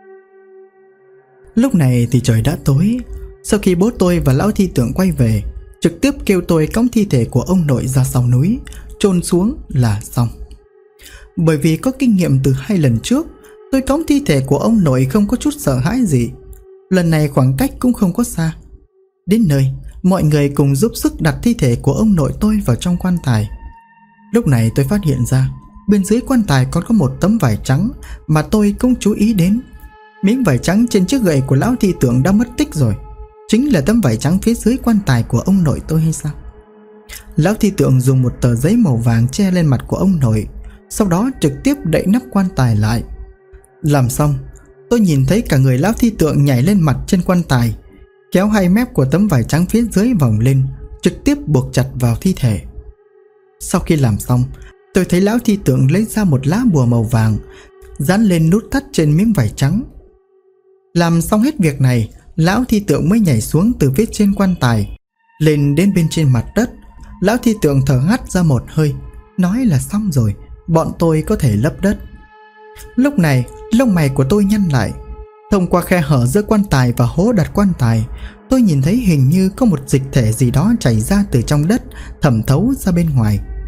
Lúc này thì trời đã tối. Sau khi bố tôi và lão thi tượng quay về, trực tiếp kêu tôi cõng thi thể của ông nội ra sau núi, chôn xuống là xong. Bởi vì có kinh nghiệm từ 2 lần trước, tôi cõng thi thể của ông nội không có chút sợ hãi gì. Lần này khoảng cách cũng không có xa. Đến nơi, mọi người cùng giúp sức đặt thi thể của ông nội tôi vào trong quan tài. Lúc này tôi phát hiện ra, bên dưới quan tài còn có một tấm vải trắng mà tôi cũng chú ý đến. Miếng vải trắng trên chiếc gậy của lão thi tượng đã mất tích rồi. Chính là tấm vải trắng phía dưới quan tài của ông nội tôi hay sao? Lão thi tượng dùng một tờ giấy màu vàng che lên mặt của ông nội, sau đó trực tiếp đậy nắp quan tài lại. Làm xong, tôi nhìn thấy cả người lão thi tượng nhảy lên mặt trên quan tài, kéo hai mép của tấm vải trắng phía dưới vòng lên, trực tiếp buộc chặt vào thi thể. Sau khi làm xong, tôi thấy lão thi tượng lấy ra một lá bùa màu vàng, dán lên nút thắt trên miếng vải trắng. Làm xong hết việc này, lão thi tượng mới nhảy xuống từ phía trên quan tài, lên đến bên trên mặt đất. Lão thi tượng thở hắt ra một hơi, nói là xong rồi, bọn tôi có thể lấp đất. Lúc này, lông mày của tôi nhăn lại. Thông qua khe hở giữa quan tài và hố đặt quan tài, tôi nhìn thấy hình như có một dịch thể gì đó chảy ra từ trong đất, thẩm thấu ra bên ngoài.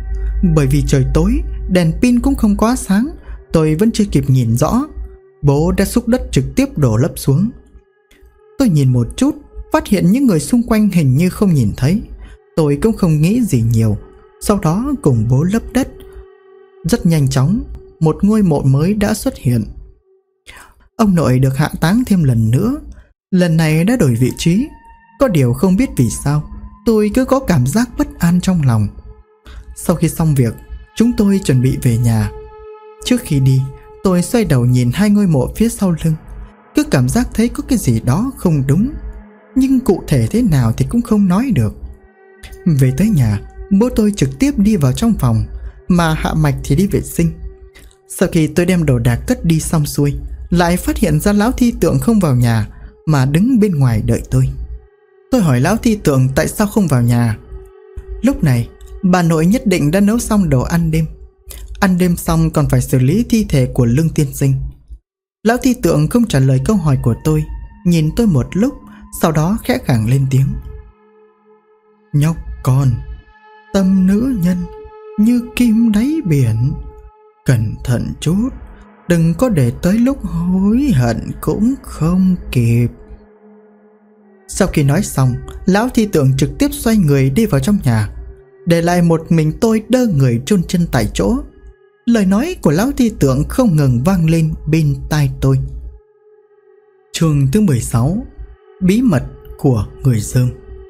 Bởi vì trời tối, đèn pin cũng không quá sáng, tôi vẫn chưa kịp nhìn rõ. Bố đã xúc đất trực tiếp đổ lấp xuống. Tôi nhìn một chút, phát hiện những người xung quanh hình như không nhìn thấy. Tôi cũng không nghĩ gì nhiều, sau đó cùng bố lấp đất. Rất nhanh chóng, một ngôi mộ mới đã xuất hiện. Ông nội được hạ táng thêm lần nữa, lần này đã đổi vị trí. Có điều không biết vì sao, tôi cứ có cảm giác bất an trong lòng. Sau khi xong việc, chúng tôi chuẩn bị về nhà. Trước khi đi, tôi xoay đầu nhìn hai ngôi mộ phía sau lưng, cứ cảm giác thấy có cái gì đó không đúng, nhưng cụ thể thế nào thì cũng không nói được. Về tới nhà, bố tôi trực tiếp đi vào trong phòng, mà Hạ Mạch thì đi vệ sinh. Sau khi tôi đem đồ đạc cất đi xong xuôi, lại phát hiện ra lão thi tượng không vào nhà mà đứng bên ngoài đợi tôi. Tôi hỏi lão thi tượng tại sao không vào nhà. Lúc này bà nội nhất định đã nấu xong đồ ăn đêm. Ăn đêm xong còn phải xử lý thi thể của Lương tiên sinh. Lão thi tượng không trả lời câu hỏi của tôi, nhìn tôi một lúc, sau đó khẽ khàng lên tiếng. Nhóc con, tâm nữ nhân như kim đáy biển, cẩn thận chút, đừng có để tới lúc hối hận cũng không kịp. Sau khi nói xong, lão thi tượng trực tiếp xoay người đi vào trong nhà, để lại một mình tôi đơ người chôn chân tại chỗ. Lời nói của lão thi tượng không ngừng vang lên bên tai tôi. Chương thứ 16: Bí mật của người Dương.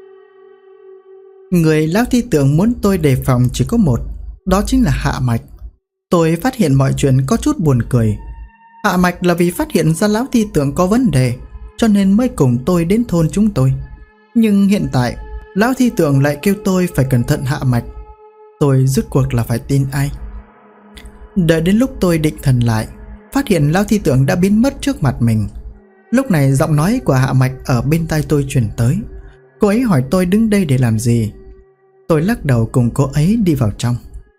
Người lão thi tượng muốn tôi đề phòng chỉ có một, đó chính là Hạ Mạch. Tôi phát hiện mọi chuyện có chút buồn cười. Hạ Mạch là vì phát hiện ra lão thi tượng có vấn đề, cho nên mới cùng tôi đến thôn chúng tôi. Nhưng hiện tại lão thi tượng lại kêu tôi phải cẩn thận Hạ Mạch. Tôi rốt cuộc là phải tin ai? Đợi đến lúc tôi định thần lại, phát hiện lão thi tượng đã biến mất trước mặt mình. Lúc này giọng nói của Hạ Mạch ở bên tai tôi truyền tới. Cô ấy hỏi tôi đứng đây để làm gì. Tôi lắc đầu cùng cô ấy đi vào trong.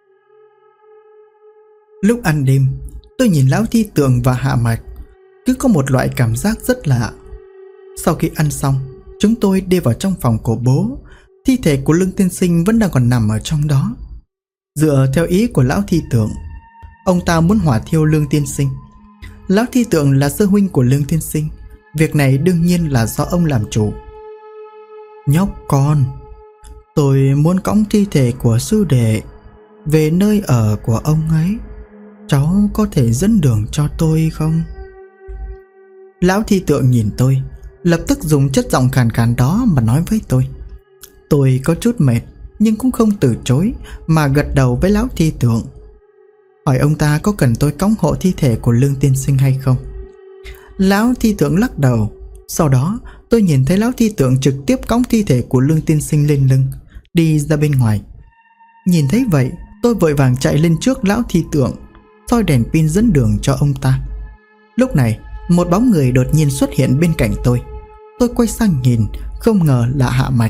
Lúc ăn đêm, tôi nhìn lão thi tượng và Hạ Mạch, cứ có một loại cảm giác rất lạ. Sau khi ăn xong, chúng tôi đi vào trong phòng của bố. Thi thể của Lương tiên sinh vẫn đang còn nằm ở trong đó. Dựa theo ý của lão thi tượng, ông ta muốn hỏa thiêu Lương tiên sinh. Lão thi tượng là sư huynh của Lương tiên sinh, việc này đương nhiên là do ông làm chủ. Nhóc con, tôi muốn cõng thi thể của sư đệ về nơi ở của ông ấy. Cháu có thể dẫn đường cho tôi không? Lão thi tượng nhìn tôi, lập tức dùng chất giọng khàn khàn đó mà nói với tôi. Tôi có chút mệt nhưng cũng không từ chối mà gật đầu với lão thi tượng, hỏi ông ta có cần tôi cõng hộ thi thể của Lương tiên sinh hay không. Lão thi tượng lắc đầu. Sau đó tôi nhìn thấy lão thi tượng trực tiếp cõng thi thể của Lương tiên sinh lên lưng, đi ra bên ngoài. Nhìn thấy vậy, tôi vội vàng chạy lên trước lão thi tượng, soi đèn pin dẫn đường cho ông ta. Lúc này, một bóng người đột nhiên xuất hiện bên cạnh tôi. Tôi quay sang nhìn, không ngờ là Hạ Mạch.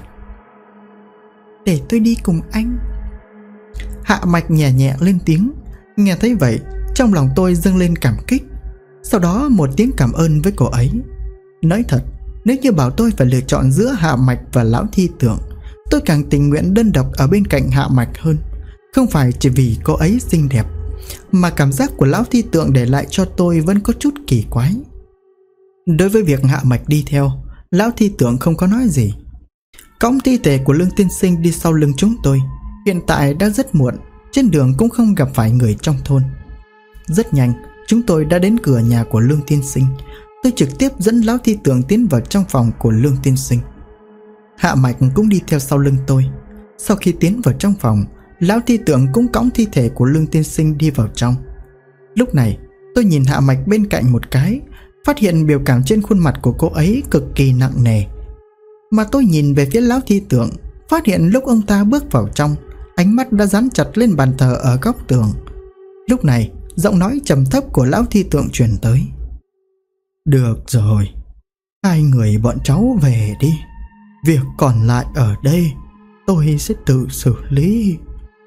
Để tôi đi cùng anh. Hạ Mạch nhẹ nhẹ lên tiếng. Nghe thấy vậy, trong lòng tôi dâng lên cảm kích. Sau đó một tiếng cảm ơn với cô ấy. Nói thật, nếu như bảo tôi phải lựa chọn giữa Hạ Mạch và lão thi tượng, tôi càng tình nguyện đơn độc ở bên cạnh Hạ Mạch hơn. Không phải chỉ vì cô ấy xinh đẹp, mà cảm giác của lão thi tượng để lại cho tôi vẫn có chút kỳ quái. Đối với việc Hạ Mạch đi theo, lão thi tượng không có nói gì. Cõng thi thể của Lương tiên sinh đi sau lưng chúng tôi. Hiện tại đã rất muộn, trên đường cũng không gặp phải người trong thôn. Rất nhanh, chúng tôi đã đến cửa nhà của Lương tiên sinh. Tôi trực tiếp dẫn lão thi tượng tiến vào trong phòng của Lương tiên sinh. Hạ Mạch cũng đi theo sau lưng tôi. Sau khi tiến vào trong phòng, lão thi tượng cũng cõng thi thể của Lương tiên sinh đi vào trong. Lúc này, tôi nhìn Hạ Mạch bên cạnh một cái, phát hiện biểu cảm trên khuôn mặt của cô ấy cực kỳ nặng nề. Mà tôi nhìn về phía lão thi tượng, phát hiện lúc ông ta bước vào trong, ánh mắt đã dán chặt lên bàn thờ ở góc tường. Lúc này, giọng nói trầm thấp của lão thi tượng truyền tới. Được rồi, hai người bọn cháu về đi. Việc còn lại ở đây tôi sẽ tự xử lý.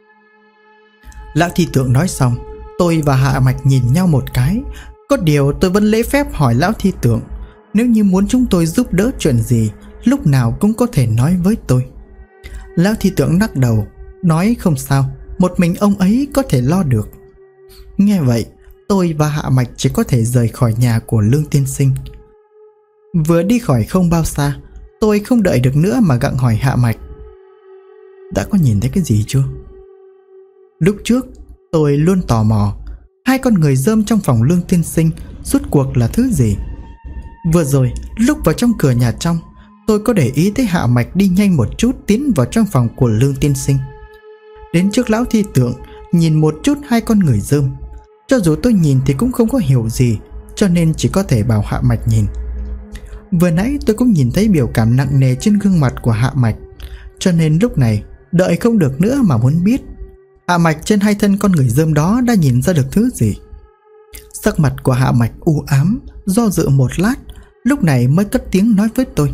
Lão thi tượng nói xong, tôi và Hạ Mạch nhìn nhau một cái. Có điều tôi vẫn lễ phép hỏi lão thi tượng, nếu như muốn chúng tôi giúp đỡ chuyện gì, lúc nào cũng có thể nói với tôi. Lão thi tượng lắc đầu, nói không sao, một mình ông ấy có thể lo được. Nghe vậy, tôi và Hạ Mạch chỉ có thể rời khỏi nhà của Lương tiên sinh. Vừa đi khỏi không bao xa, tôi không đợi được nữa mà gặng hỏi Hạ Mạch: đã có nhìn thấy cái gì chưa? Lúc trước, tôi luôn tò mò hai con người rơm trong phòng Lương tiên sinh rốt cuộc là thứ gì. Vừa rồi, lúc vào trong cửa nhà trong, tôi có để ý thấy Hạ Mạch đi nhanh một chút tiến vào trong phòng của Lương tiên sinh. Đến trước lão thi tượng, nhìn một chút hai con người rơm. Cho dù tôi nhìn thì cũng không có hiểu gì, cho nên chỉ có thể bảo Hạ Mạch nhìn. Vừa nãy tôi cũng nhìn thấy biểu cảm nặng nề trên gương mặt của Hạ Mạch, cho nên lúc này đợi không được nữa mà muốn biết Hạ Mạch trên hai thân con người rơm đó đã nhìn ra được thứ gì. Sắc mặt của Hạ Mạch u ám, do dự một lát, lúc này mới cất tiếng nói với tôi: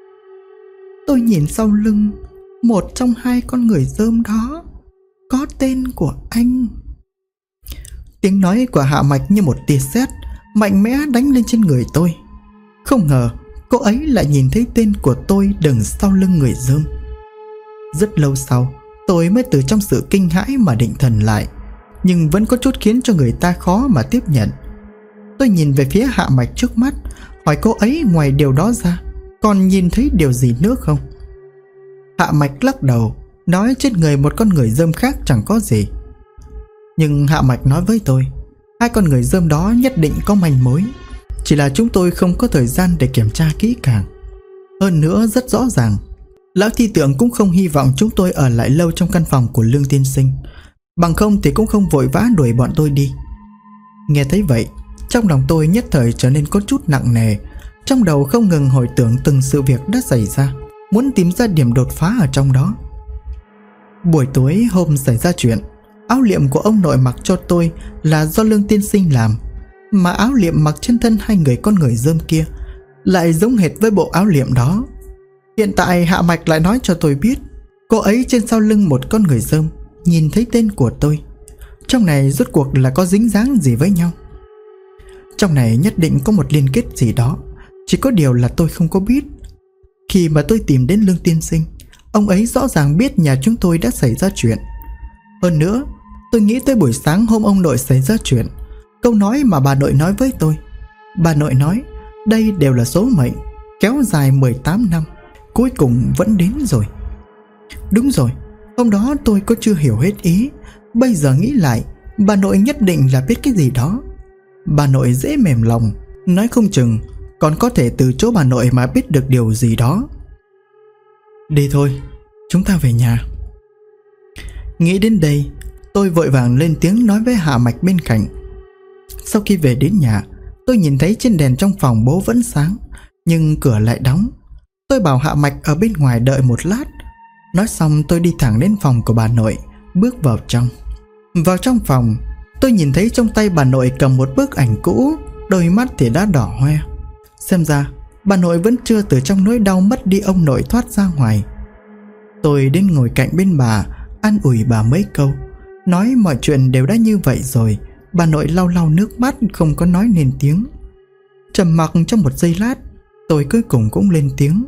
tôi nhìn sau lưng một trong hai con người rơm đó có tên của anh. Tiếng nói của Hạ Mạch như một tia sét mạnh mẽ đánh lên trên người tôi. Không ngờ cô ấy lại nhìn thấy tên của tôi đằng sau lưng người rơm. Rất lâu sau, tôi mới từ trong sự kinh hãi mà định thần lại, nhưng vẫn có chút khiến cho người ta khó mà tiếp nhận. Tôi nhìn về phía Hạ Mạch trước mắt, hỏi cô ấy ngoài điều đó ra còn nhìn thấy điều gì nữa không. Hạ Mạch lắc đầu, nói trên người một con người rơm khác chẳng có gì. Nhưng Hạ Mạch nói với tôi, hai con người rơm đó nhất định có manh mối, chỉ là chúng tôi không có thời gian để kiểm tra kỹ càng. Hơn nữa rất rõ ràng, lão thi tượng cũng không hy vọng chúng tôi ở lại lâu trong căn phòng của Lương tiên sinh, bằng không thì cũng không vội vã đuổi bọn tôi đi. Nghe thấy vậy, trong lòng tôi nhất thời trở nên có chút nặng nề, trong đầu không ngừng hồi tưởng từng sự việc đã xảy ra, muốn tìm ra điểm đột phá ở trong đó. Buổi tối hôm xảy ra chuyện, áo liệm của ông nội mặc cho tôi là do Lương tiên sinh làm, mà áo liệm mặc trên thân hai người con người rơm kia lại giống hệt với bộ áo liệm đó. Hiện tại Hạ Mạch lại nói cho tôi biết cô ấy trên sau lưng một con người rơm nhìn thấy tên của tôi. Trong này rốt cuộc là có dính dáng gì với nhau? Trong này nhất định có một liên kết gì đó, chỉ có điều là tôi không có biết. Khi mà tôi tìm đến Lương tiên sinh, ông ấy rõ ràng biết nhà chúng tôi đã xảy ra chuyện. Hơn nữa, tôi nghĩ tới buổi sáng hôm ông nội xảy ra chuyện, câu nói mà bà nội nói với tôi. Bà nội nói đây đều là số mệnh, kéo dài 18 năm, cuối cùng vẫn đến rồi. Đúng rồi, hôm đó tôi có chưa hiểu hết ý, bây giờ nghĩ lại, bà nội nhất định là biết cái gì đó. Bà nội dễ mềm lòng, nói không chừng còn có thể từ chỗ bà nội mà biết được điều gì đó. Đi thôi, chúng ta về nhà. Nghĩ đến đây, tôi vội vàng lên tiếng nói với Hạ Mạch bên cạnh. Sau khi về đến nhà, tôi nhìn thấy trên đèn trong phòng bố vẫn sáng, nhưng cửa lại đóng. Tôi bảo Hạ Mạch ở bên ngoài đợi một lát. Nói xong tôi đi thẳng đến phòng của bà nội, bước vào trong. Vào trong phòng, tôi nhìn thấy trong tay bà nội cầm một bức ảnh cũ, đôi mắt thì đã đỏ hoe. Xem ra bà nội vẫn chưa từ trong nỗi đau mất đi ông nội thoát ra ngoài. Tôi đến ngồi cạnh bên bà, an ủi bà mấy câu, nói mọi chuyện đều đã như vậy rồi. Bà nội lau lau nước mắt, không có nói nên tiếng. Trầm mặc trong một giây lát, tôi cuối cùng cũng lên tiếng.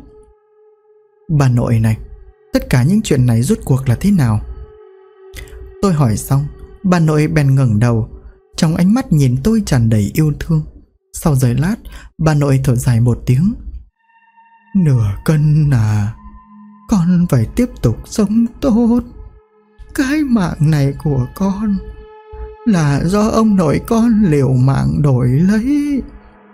Bà nội này, tất cả những chuyện này rốt cuộc là thế nào? Tôi hỏi xong, bà nội bèn ngẩng đầu, trong ánh mắt nhìn tôi tràn đầy yêu thương. Sau giây lát, bà nội thở dài một tiếng. Nửa cân à, con phải tiếp tục sống tốt. Cái mạng này của con là do ông nội con liều mạng đổi lấy.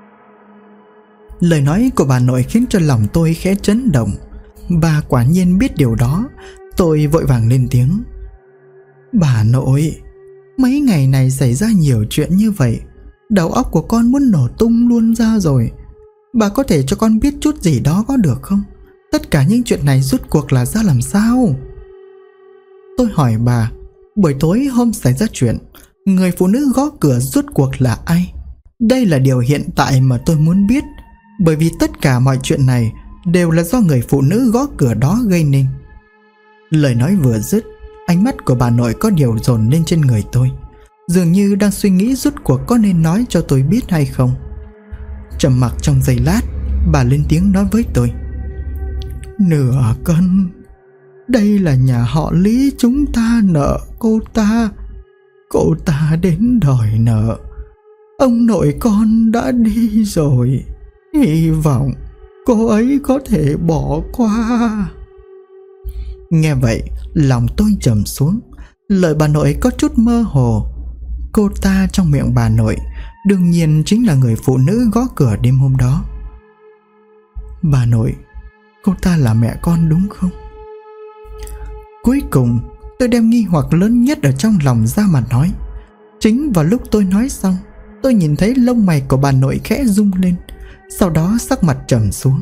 Lời nói của bà nội khiến cho lòng tôi khẽ chấn động. Bà quả nhiên biết điều đó. Tôi vội vàng lên tiếng. Bà nội, mấy ngày này xảy ra nhiều chuyện như vậy, đầu óc của con muốn nổ tung luôn ra rồi. Bà có thể cho con biết chút gì đó có được không? Tất cả những chuyện này rốt cuộc là ra làm sao? Tôi hỏi bà, buổi tối hôm xảy ra chuyện, người phụ nữ gõ cửa rốt cuộc là ai? Đây là điều hiện tại mà tôi muốn biết, bởi vì tất cả mọi chuyện này đều là do người phụ nữ gõ cửa đó gây nên. Lời nói vừa dứt, ánh mắt của bà nội có điều dồn lên trên người tôi, dường như đang suy nghĩ rốt cuộc có nên nói cho tôi biết hay không. Trầm mặc trong giây lát, bà lên tiếng nói với tôi. Nửa cân, Đây là nhà họ Lý, chúng ta nợ cô ta. Cô ta đến đòi nợ. Ông nội con đã đi rồi. Hy vọng cô ấy có thể bỏ qua. Nghe vậy, lòng tôi trầm xuống. Lời bà nội có chút mơ hồ. Cô ta trong miệng bà nội đương nhiên chính là người phụ nữ gõ cửa đêm hôm đó. Bà nội, cô ta là mẹ con đúng không? Cuối cùng tôi đem nghi hoặc lớn nhất ở trong lòng ra mà nói. Chính vào lúc tôi nói xong, tôi nhìn thấy lông mày của bà nội khẽ rung lên, sau đó sắc mặt trầm xuống.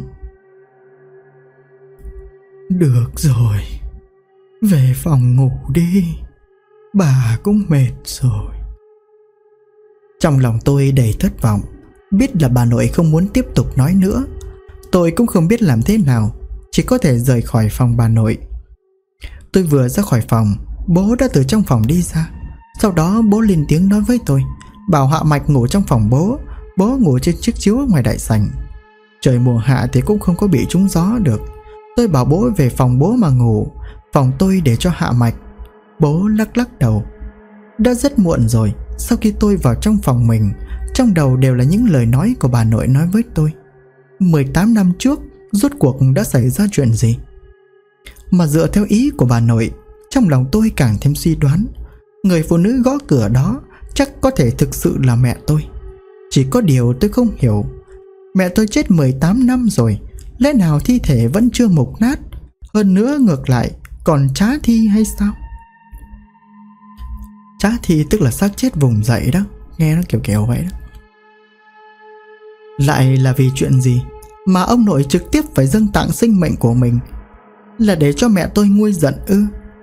Được rồi, về phòng ngủ đi, bà cũng mệt rồi. Trong lòng tôi đầy thất vọng. Biết là bà nội không muốn tiếp tục nói nữa, tôi cũng không biết làm thế nào, chỉ có thể rời khỏi phòng bà nội. Tôi vừa ra khỏi phòng, bố đã từ trong phòng đi ra. Sau đó bố lên tiếng nói với tôi, bảo Hạ Mạch ngủ trong phòng bố. Bố ngủ trên chiếc chiếu ở ngoài đại sảnh. Trời mùa hạ thì cũng không có bị trúng gió được. Tôi bảo bố về phòng bố mà ngủ, phòng tôi để cho Hạ Mạch. Bố lắc lắc đầu. Đã rất muộn rồi. Sau khi tôi vào trong phòng mình, trong đầu đều là những lời nói của bà nội nói với tôi. 18 năm trước rốt cuộc đã xảy ra chuyện gì? Mà dựa theo ý của bà nội, trong lòng tôi càng thêm suy đoán, người phụ nữ gõ cửa đó chắc có thể thực sự là mẹ tôi. Chỉ có điều tôi không hiểu, mẹ tôi chết 18 năm rồi, lẽ nào thi thể vẫn chưa mục nát? Hơn nữa ngược lại còn trá thi hay sao? Trá thi tức là xác chết vùng dậy đó, nghe nó kiểu vậy đó. Lại là vì chuyện gì mà ông nội trực tiếp phải dâng tặng sinh mệnh của mình? Là để cho mẹ tôi nguôi giận ư?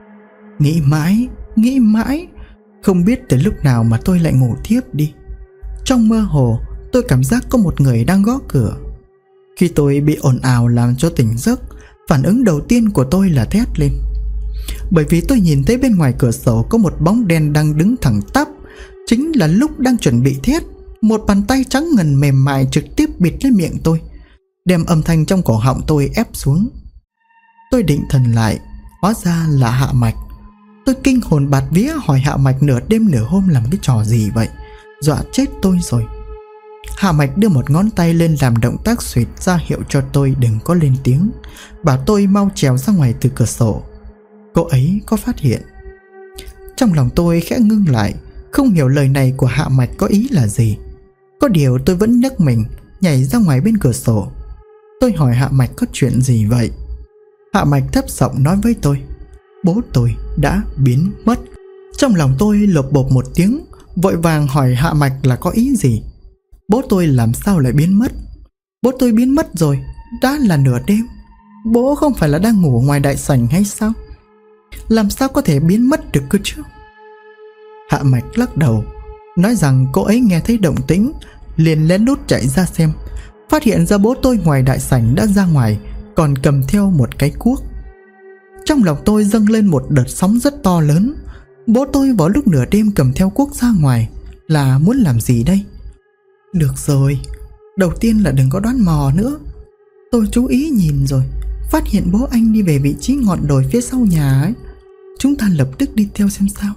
Nghĩ mãi, không biết từ lúc nào mà tôi lại ngủ thiếp đi. Trong mơ hồ tôi cảm giác có một người đang gõ cửa. Khi tôi bị ồn ào làm cho tỉnh giấc, phản ứng đầu tiên của tôi là thét lên. Bởi vì tôi nhìn thấy bên ngoài cửa sổ có một bóng đen đang đứng thẳng tắp. Chính là lúc đang chuẩn bị thét, một bàn tay trắng ngần mềm mại trực tiếp bịt lên miệng tôi, đem âm thanh trong cổ họng tôi ép xuống. Tôi định thần lại, hóa ra là Hạ Mạch. Tôi kinh hồn bạt vía hỏi Hạ Mạch nửa đêm nửa hôm làm cái trò gì vậy, dọa chết tôi rồi. Hạ Mạch đưa một ngón tay lên làm động tác xuýt ra hiệu cho tôi đừng có lên tiếng, bảo tôi mau trèo ra ngoài từ cửa sổ. Cô ấy có phát hiện. Trong lòng tôi khẽ ngưng lại, không hiểu lời này của Hạ Mạch có ý là gì. Có điều tôi vẫn nhấc mình nhảy ra ngoài bên cửa sổ. Tôi hỏi Hạ Mạch có chuyện gì vậy. Hạ Mạch thấp giọng nói với tôi, bố tôi đã biến mất. Trong lòng tôi lột bột một tiếng, vội vàng hỏi Hạ Mạch là có ý gì. Bố tôi làm sao lại biến mất? Bố tôi biến mất rồi, đã là nửa đêm. Bố không phải là đang ngủ ngoài đại sảnh hay sao? Làm sao có thể biến mất được cơ chứ? Hạ Mạch lắc đầu, nói rằng cô ấy nghe thấy động tĩnh, liền lén lút chạy ra xem, phát hiện ra bố tôi ngoài đại sảnh đã ra ngoài, còn cầm theo một cái cuốc. Trong lòng tôi dâng lên một đợt sóng rất to lớn. Bố tôi vào lúc nửa đêm cầm theo cuốc ra ngoài là muốn làm gì đây? Được rồi, đầu tiên là đừng có đoán mò nữa. Tôi chú ý nhìn rồi, phát hiện bố anh đi về vị trí ngọn đồi phía sau nhà ấy. Chúng ta lập tức đi theo xem sao.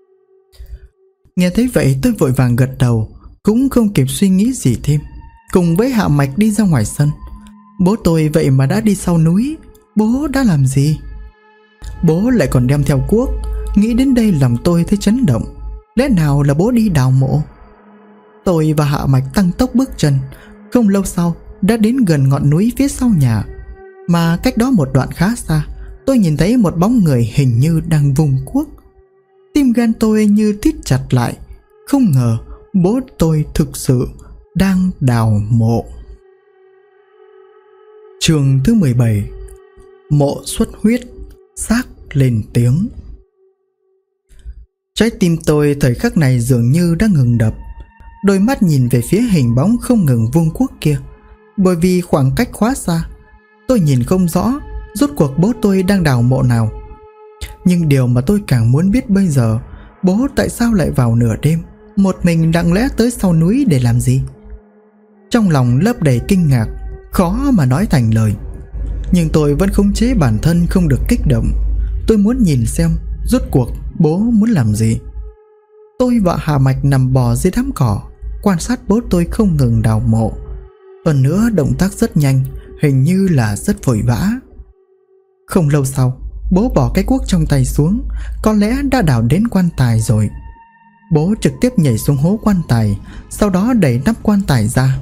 Nghe thấy vậy tôi vội vàng gật đầu, cũng không kịp suy nghĩ gì thêm, cùng với Hạ Mạch đi ra ngoài sân. Bố tôi vậy mà đã đi sau núi. Bố đã làm gì? Bố lại còn đem theo cuốc. Nghĩ đến đây lòng tôi thấy chấn động. Lẽ nào là bố đi đào mộ? Tôi và Hạ Mạch tăng tốc bước chân. Không lâu sau đã đến gần ngọn núi phía sau nhà. Mà cách đó một đoạn khá xa, tôi nhìn thấy một bóng người hình như đang vùng cuốc. Tim gan tôi như thít chặt lại. Không ngờ bố tôi thực sự đang đào mộ. Chương thứ 17. Mộ xuất huyết, xác lên tiếng. Trái tim tôi thời khắc này dường như đang ngừng đập. Đôi mắt nhìn về phía hình bóng không ngừng vung cuốc kia. Bởi vì khoảng cách quá xa, tôi nhìn không rõ rốt cuộc bố tôi đang đào mộ nào. Nhưng điều mà tôi càng muốn biết bây giờ, bố tại sao lại vào nửa đêm một mình lặng lẽ tới sau núi để làm gì? Trong lòng lấp đầy kinh ngạc, khó mà nói thành lời. Nhưng tôi vẫn khống chế bản thân không được kích động. tôi muốn nhìn xem rốt cuộc bố muốn làm gì. Tôi và Hạ Mạch nằm bò dưới đám cỏ, quan sát bố tôi không ngừng đào mộ. Hơn nữa động tác rất nhanh, hình như là rất vội vã. Không lâu sau, bố bỏ cái cuốc trong tay xuống, có lẽ đã đào đến quan tài rồi. Bố trực tiếp nhảy xuống hố quan tài, sau đó đẩy nắp quan tài ra.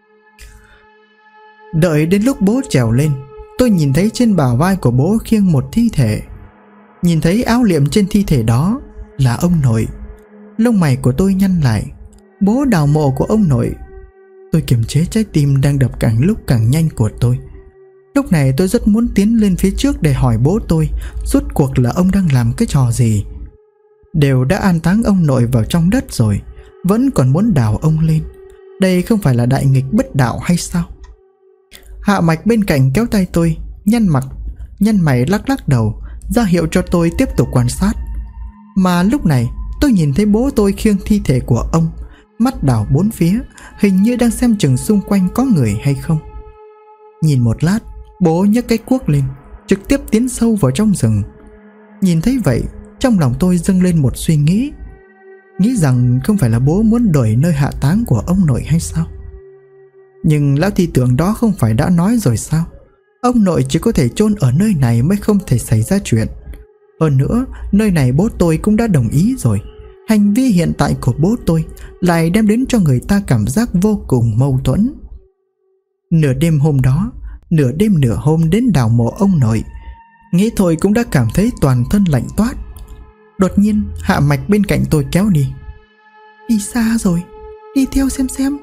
Đợi đến lúc bố trèo lên, tôi nhìn thấy trên bả vai của bố khiêng một thi thể. Nhìn thấy áo liệm trên thi thể đó là ông nội. Lông mày của tôi nhăn lại. Bố đào mộ của ông nội. Tôi kiềm chế trái tim đang đập càng lúc càng nhanh của tôi. Lúc này tôi rất muốn tiến lên phía trước để hỏi bố tôi rốt cuộc là ông đang làm cái trò gì. Đều đã an táng ông nội vào trong đất rồi, vẫn còn muốn đào ông lên. Đây không phải là đại nghịch bất đạo hay sao? Hạ Mạch bên cạnh kéo tay tôi, nhăn mày lắc lắc đầu, ra hiệu cho tôi tiếp tục quan sát. Mà lúc này tôi nhìn thấy bố tôi khiêng thi thể của ông, mắt đảo bốn phía, hình như đang xem chừng xung quanh có người hay không. Nhìn một lát, bố nhấc cái cuốc lên, trực tiếp tiến sâu vào trong rừng. Nhìn thấy vậy, trong lòng tôi dâng lên một suy nghĩ. Nghĩ rằng không phải là bố muốn đổi nơi hạ táng của ông nội hay sao? Nhưng lão thi tưởng đó không phải đã nói rồi sao? Ông nội chỉ có thể chôn ở nơi này mới không thể xảy ra chuyện. Hơn nữa, nơi này bố tôi cũng đã đồng ý rồi. Hành vi hiện tại của bố tôi lại đem đến cho người ta cảm giác vô cùng mâu thuẫn. Nửa đêm hôm đó, nửa đêm nửa hôm đến đào mộ ông nội, nghĩ thôi cũng đã cảm thấy toàn thân lạnh toát. Đột nhiên Hạ Mạch bên cạnh tôi kéo đi. Đi xa rồi, đi theo xem.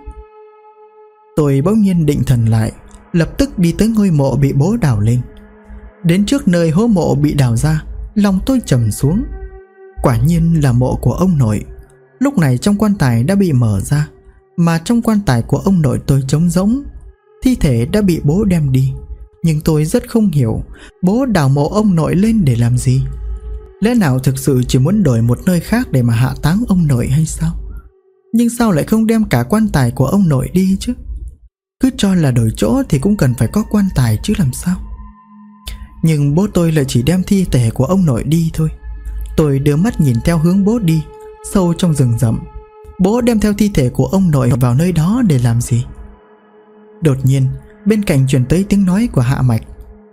Tôi bỗng nhiên định thần lại, lập tức đi tới ngôi mộ bị bố đào lên. Đến trước nơi hố mộ bị đào ra, lòng tôi trầm xuống. Quả nhiên là mộ của ông nội. Lúc này trong quan tài đã bị mở ra, mà trong quan tài của ông nội tôi trống rỗng. Thi thể đã bị bố đem đi. Nhưng tôi rất không hiểu bố đào mộ ông nội lên để làm gì. Lẽ nào thực sự chỉ muốn đổi một nơi khác để mà hạ táng ông nội hay sao? Nhưng sao lại không đem cả quan tài của ông nội đi chứ? Cứ cho là đổi chỗ thì cũng cần phải có quan tài chứ làm sao? Nhưng bố tôi lại chỉ đem thi thể của ông nội đi thôi. Tôi đưa mắt nhìn theo hướng bố đi, sâu trong rừng rậm. Bố đem theo thi thể của ông nội vào nơi đó để làm gì? Đột nhiên bên cạnh truyền tới tiếng nói của Hạ Mạch.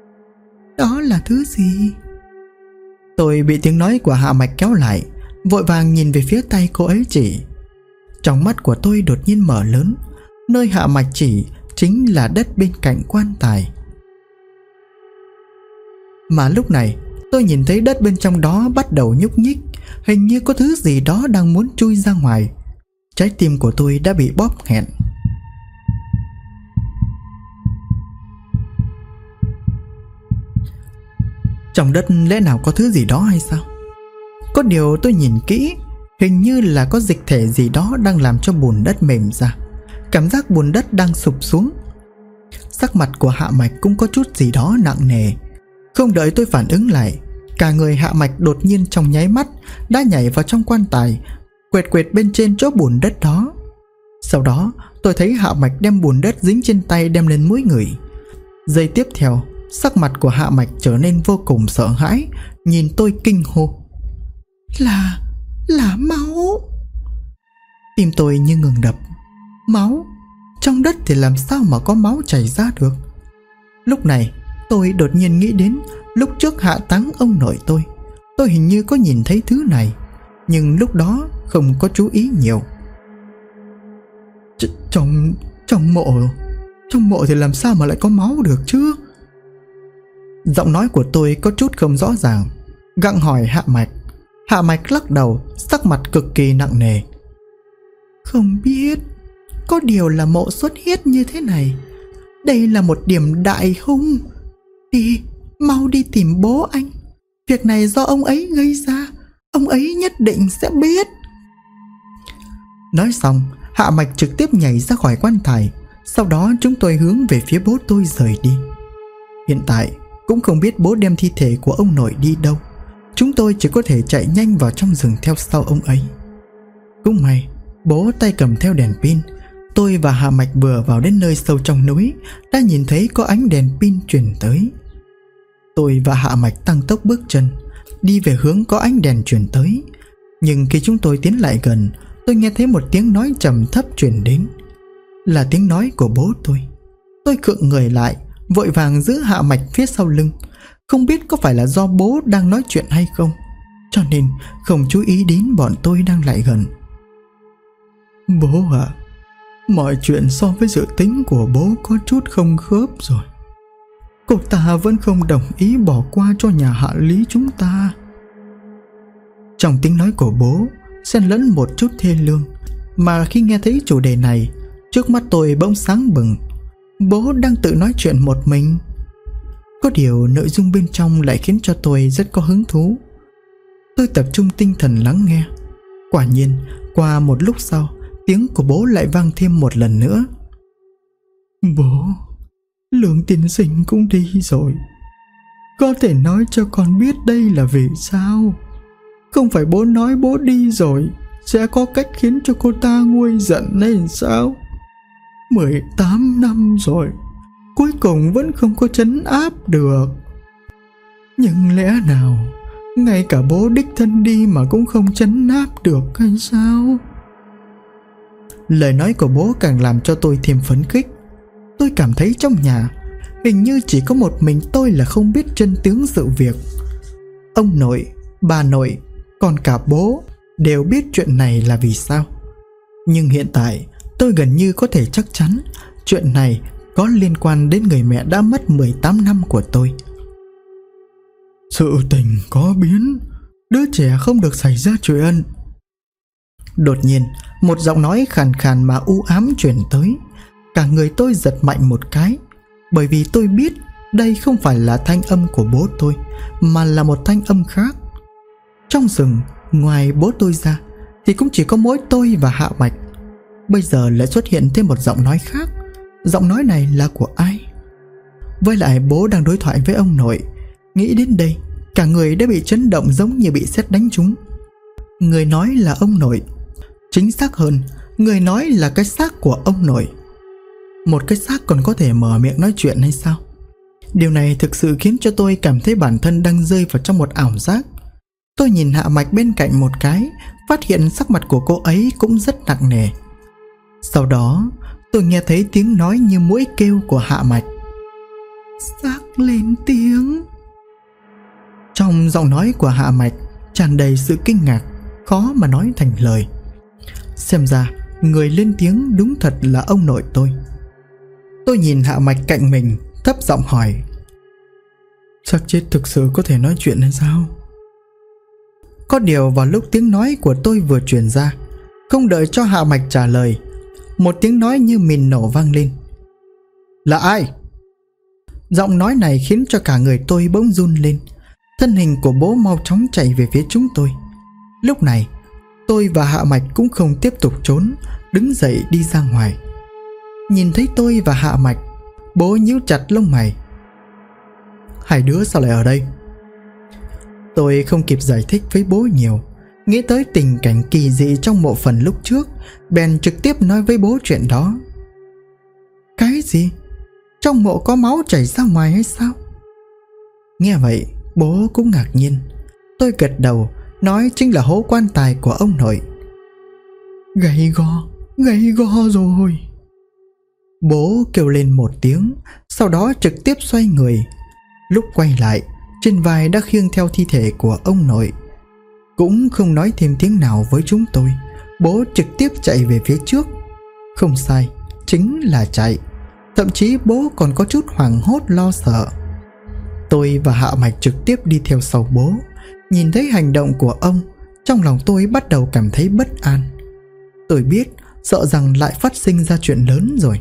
Đó là thứ gì? Tôi bị tiếng nói của Hạ Mạch kéo lại, vội vàng nhìn về phía tay cô ấy chỉ. Trong mắt của tôi đột nhiên mở lớn. Nơi Hạ Mạch chỉ chính là đất bên cạnh quan tài. Mà lúc này tôi nhìn thấy đất bên trong đó bắt đầu nhúc nhích, hình như có thứ gì đó đang muốn chui ra ngoài. Trái tim của tôi đã bị bóp nghẹn. Trong đất lẽ nào có thứ gì đó hay sao? Có điều tôi nhìn kỹ, hình như là có dịch thể gì đó đang làm cho bùn đất mềm ra. Cảm giác bùn đất đang sụp xuống. Sắc mặt của Hạ Mạch cũng có chút gì đó nặng nề. Không đợi tôi phản ứng lại, cả người Hạ Mạch đột nhiên trong nháy mắt đã nhảy vào trong quan tài, quệt bên trên chỗ bùn đất đó. Sau đó tôi thấy Hạ Mạch đem bùn đất dính trên tay đem lên mũi người. Giây tiếp theo, sắc mặt của Hạ Mạch trở nên vô cùng sợ hãi, nhìn tôi kinh hô. Là máu. Tim tôi như ngừng đập. Máu? Trong đất thì làm sao mà có máu chảy ra được? Lúc này tôi đột nhiên nghĩ đến lúc trước hạ táng ông nội tôi hình như có nhìn thấy thứ này, nhưng lúc đó không có chú ý nhiều. Trong mộ thì làm sao mà lại có máu được chứ? Giọng nói của tôi có chút không rõ ràng, gặng hỏi Hạ Mạch. Hạ Mạch lắc đầu, sắc mặt cực kỳ nặng nề. Không biết. Có điều là mộ xuất huyết như thế này, đây là một điểm đại hung. Mau đi tìm bố anh. Việc này do ông ấy gây ra, ông ấy nhất định sẽ biết. Nói xong, Hạ Mạch trực tiếp nhảy ra khỏi quan tài. Sau đó chúng tôi hướng về phía bố tôi rời đi. Hiện tại cũng không biết bố đem thi thể của ông nội đi đâu. Chúng tôi chỉ có thể chạy nhanh vào trong rừng theo sau ông ấy. Cũng may bố tay cầm theo đèn pin. Tôi và Hạ Mạch vừa vào đến nơi sâu trong núi đã nhìn thấy có ánh đèn pin truyền tới. Tôi và Hạ Mạch tăng tốc bước chân, đi về hướng có ánh đèn truyền tới. Nhưng khi chúng tôi tiến lại gần, tôi nghe thấy một tiếng nói trầm thấp truyền đến. Là tiếng nói của bố tôi. Tôi khựng người lại, vội vàng giữ Hạ Mạch phía sau lưng. Không biết có phải là do bố đang nói chuyện hay không, cho nên không chú ý đến bọn tôi đang lại gần. Bố ạ, mọi chuyện so với dự tính của bố có chút không khớp rồi. Cô ta vẫn không đồng ý bỏ qua cho nhà Hạ Lý chúng ta. Trong tiếng nói của bố xen lẫn một chút thê lương, mà khi nghe thấy chủ đề này, trước mắt tôi bỗng sáng bừng. Bố đang tự nói chuyện một mình. Có điều nội dung bên trong lại khiến cho tôi rất có hứng thú. Tôi tập trung tinh thần lắng nghe. Quả nhiên, qua một lúc sau, tiếng của bố lại vang thêm một lần nữa. Bố, Lương tiên sinh cũng đi rồi. Có thể nói cho con biết đây là vì sao? Không phải bố nói bố đi rồi sẽ có cách khiến cho cô ta nguôi giận nên sao? 18 năm rồi, cuối cùng vẫn không có trấn áp được. Nhưng lẽ nào ngay cả bố đích thân đi mà cũng không trấn áp được hay sao? Lời nói của bố càng làm cho tôi thêm phấn khích. Tôi cảm thấy trong nhà hình như chỉ có một mình tôi là không biết chân tướng sự việc. Ông nội, bà nội, còn cả bố đều biết chuyện này là vì sao. Nhưng hiện tại tôi gần như có thể chắc chắn chuyện này có liên quan đến người mẹ đã mất 18 năm của tôi. Sự tình có biến, đứa trẻ không được xảy ra chuyện. Đột nhiên, một giọng nói khàn khàn mà u ám truyền tới. Cả người tôi giật mạnh một cái, bởi vì tôi biết đây không phải là thanh âm của bố tôi, mà là một thanh âm khác. Trong rừng, ngoài bố tôi ra thì cũng chỉ có mỗi tôi và Hạ Mạch. Bây giờ lại xuất hiện thêm một giọng nói khác. Giọng nói này là của ai? Với lại bố đang đối thoại với ông nội. Nghĩ đến đây, cả người đã bị chấn động giống như bị sét đánh trúng. Người nói là ông nội. Chính xác hơn, người nói là cái xác của ông nội. Một cái xác còn có thể mở miệng nói chuyện hay sao? Điều này thực sự khiến cho tôi cảm thấy bản thân đang rơi vào trong một ảo giác. Tôi nhìn Hạ Mạch bên cạnh một cái, phát hiện sắc mặt của cô ấy cũng rất nặng nề. Sau đó, tôi nghe thấy tiếng nói như mũi kêu của Hạ Mạch. Xác lên tiếng. Trong giọng nói của Hạ Mạch tràn đầy sự kinh ngạc, khó mà nói thành lời. Xem ra, người lên tiếng đúng thật là ông nội tôi. Tôi nhìn Hạ Mạch cạnh mình, thấp giọng hỏi. Xác chết thực sự có thể nói chuyện hay sao? Có điều vào lúc tiếng nói của tôi vừa truyền ra, không đợi cho Hạ Mạch trả lời, một tiếng nói như mìn nổ vang lên. Là ai? Giọng nói này khiến cho cả người tôi bỗng run lên. Thân hình của bố mau chóng chạy về phía chúng tôi. Lúc này, tôi và Hạ Mạch cũng không tiếp tục trốn, đứng dậy đi ra ngoài. Nhìn thấy tôi và Hạ Mạch, bố nhíu chặt lông mày. Hai đứa sao lại ở đây? Tôi không kịp giải thích với bố nhiều. Nghĩ tới tình cảnh kỳ dị trong mộ phần lúc trước, bèn trực tiếp nói với bố chuyện đó. Cái gì? Trong mộ có máu chảy ra ngoài hay sao? Nghe vậy, bố cũng ngạc nhiên. Tôi gật đầu, nói chính là hố quan tài của ông nội. Gay go rồi. Bố kêu lên một tiếng, sau đó trực tiếp xoay người. Lúc quay lại, trên vai đã khiêng theo thi thể của ông nội. Cũng không nói thêm tiếng nào với chúng tôi, bố trực tiếp chạy về phía trước. Không sai, chính là chạy. Thậm chí bố còn có chút hoảng hốt lo sợ. Tôi và Hạ Mạch trực tiếp đi theo sau bố. Nhìn thấy hành động của ông, trong lòng tôi bắt đầu cảm thấy bất an. Tôi biết, sợ rằng lại phát sinh ra chuyện lớn rồi.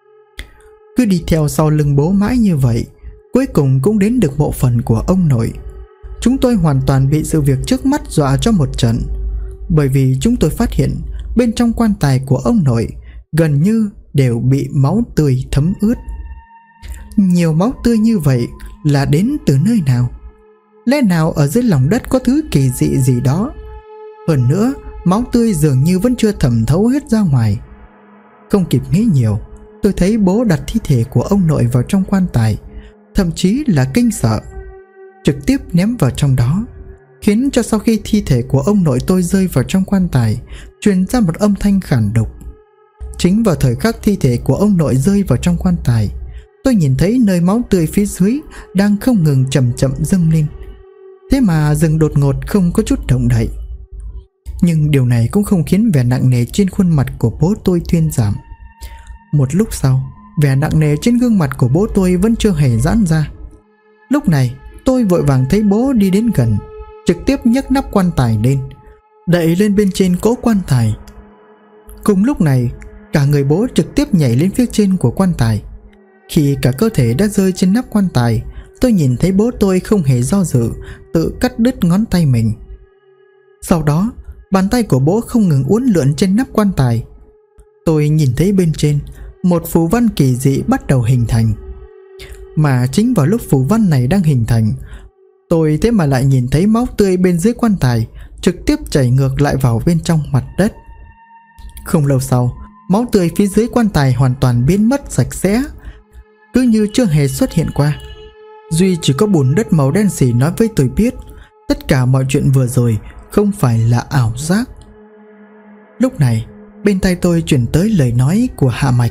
Cứ đi theo sau lưng bố mãi như vậy, cuối cùng cũng đến được mộ phần của ông nội. Chúng tôi hoàn toàn bị sự việc trước mắt dọa cho một trận, bởi vì chúng tôi phát hiện bên trong quan tài của ông nội gần như đều bị máu tươi thấm ướt. Nhiều máu tươi như vậy là đến từ nơi nào? Lẽ nào ở dưới lòng đất có thứ kỳ dị gì đó? Hơn nữa, máu tươi dường như vẫn chưa thẩm thấu hết ra ngoài. Không kịp nghĩ nhiều, tôi thấy bố đặt thi thể của ông nội vào trong quan tài, thậm chí là kinh sợ, trực tiếp ném vào trong đó. khiến cho sau khi thi thể của ông nội tôi rơi vào trong quan tài, truyền ra một âm thanh khản độc. Chính vào thời khắc thi thể của ông nội rơi vào trong quan tài, tôi nhìn thấy nơi máu tươi phía dưới đang không ngừng chậm chậm dâng lên. Thế mà dừng đột ngột, không có chút động đậy. Nhưng điều này cũng không khiến vẻ nặng nề trên khuôn mặt của bố tôi thuyên giảm. Một lúc sau, vẻ nặng nề trên gương mặt của bố tôi vẫn chưa hề giãn ra. Lúc này tôi vội vàng thấy bố đi đến gần, trực tiếp nhấc nắp quan tài lên, đậy lên bên trên cỗ quan tài. Cùng lúc này, cả người bố trực tiếp nhảy lên phía trên của quan tài. Khi cả cơ thể đã rơi trên nắp quan tài, tôi nhìn thấy bố tôi không hề do dự, tự cắt đứt ngón tay mình. Sau đó, bàn tay của bố không ngừng uốn lượn trên nắp quan tài. Tôi nhìn thấy bên trên một phù văn kỳ dị bắt đầu hình thành. Mà chính vào lúc phù văn này đang hình thành, tôi thế mà lại nhìn thấy máu tươi bên dưới quan tài trực tiếp chảy ngược lại vào bên trong mặt đất. Không lâu sau, máu tươi phía dưới quan tài hoàn toàn biến mất sạch sẽ, cứ như chưa hề xuất hiện qua. Duy chỉ có bùn đất màu đen xì nói với tôi biết tất cả mọi chuyện vừa rồi không phải là ảo giác. Lúc này, bên tai tôi truyền tới lời nói của Hạ Mạch.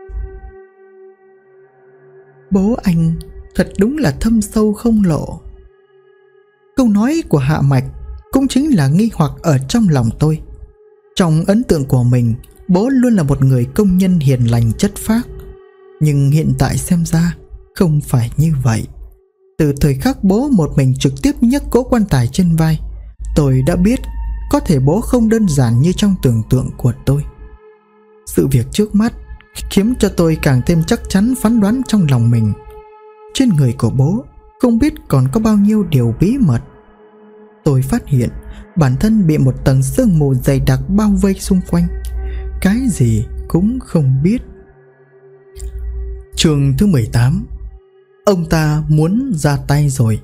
Bố anh thật đúng là thâm sâu không lộ. Câu nói của Hạ Mạch cũng chính là nghi hoặc ở trong lòng tôi. Trong ấn tượng của mình, bố luôn là một người công nhân hiền lành chất phác. Nhưng hiện tại xem ra không phải như vậy. Từ thời khắc bố một mình trực tiếp nhấc cỗ quan tài trên vai, tôi đã biết có thể bố không đơn giản như trong tưởng tượng của tôi. Sự việc trước mắt khiến cho tôi càng thêm chắc chắn phán đoán trong lòng mình. Trên người của bố không biết còn có bao nhiêu điều bí mật. Tôi phát hiện bản thân bị một tầng sương mù dày đặc bao vây xung quanh, cái gì cũng không biết. Chương thứ 18. Ông ta muốn ra tay rồi.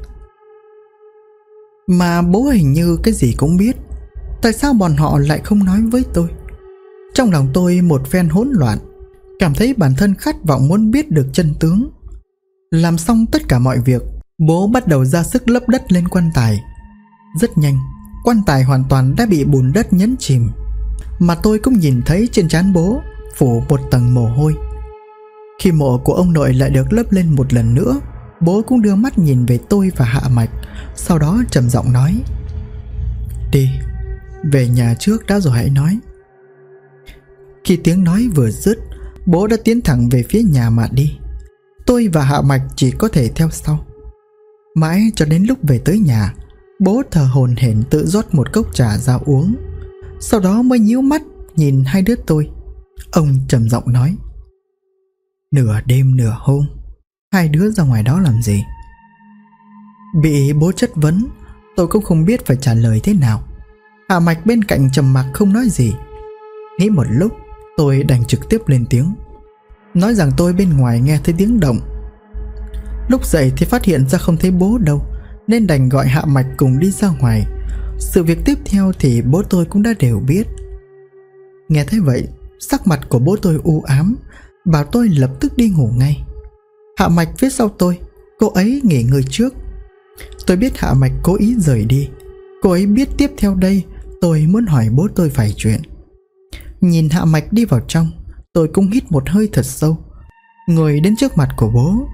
Mà bố hình như cái gì cũng biết. Tại sao bọn họ lại không nói với tôi? Trong lòng tôi một phen hỗn loạn, cảm thấy bản thân khát vọng muốn biết được chân tướng. Làm xong tất cả mọi việc, bố bắt đầu ra sức lấp đất lên quan tài. Rất nhanh, quan tài hoàn toàn đã bị bùn đất nhấn chìm. Mà tôi cũng nhìn thấy trên trán bố phủ một tầng mồ hôi. Khi mộ của ông nội lại được lấp lên một lần nữa, bố cũng đưa mắt nhìn về tôi và Hạ Mạch, sau đó trầm giọng nói: Đi, về nhà trước đã rồi hãy nói. Khi tiếng nói vừa dứt, bố đã tiến thẳng về phía nhà mà đi. Tôi và Hạ Mạch chỉ có thể theo sau. Mãi cho đến lúc về tới nhà, bố thở hổn hển tự rót một cốc trà ra uống, sau đó mới nhíu mắt nhìn hai đứa tôi. Ông trầm giọng nói: Nửa đêm nửa hôm, hai đứa ra ngoài đó làm gì? Bị bố chất vấn, tôi cũng không biết phải trả lời thế nào. Hạ Mạch bên cạnh trầm mặc không nói gì. Nghĩ một lúc, tôi đành trực tiếp lên tiếng, nói rằng tôi bên ngoài nghe thấy tiếng động. Lúc dậy thì phát hiện ra không thấy bố đâu, nên đành gọi Hạ Mạch cùng đi ra ngoài. Sự việc tiếp theo thì bố tôi cũng đã đều biết. Nghe thấy vậy, sắc mặt của bố tôi u ám, bảo tôi lập tức đi ngủ ngay. Hạ Mạch phía sau tôi, cô ấy nghỉ ngơi trước. Tôi biết Hạ Mạch cố ý rời đi. Cô ấy biết tiếp theo đây tôi muốn hỏi bố tôi vài chuyện. Nhìn Hạ Mạch đi vào trong, tôi cũng hít một hơi thật sâu, ngồi đến trước mặt của bố.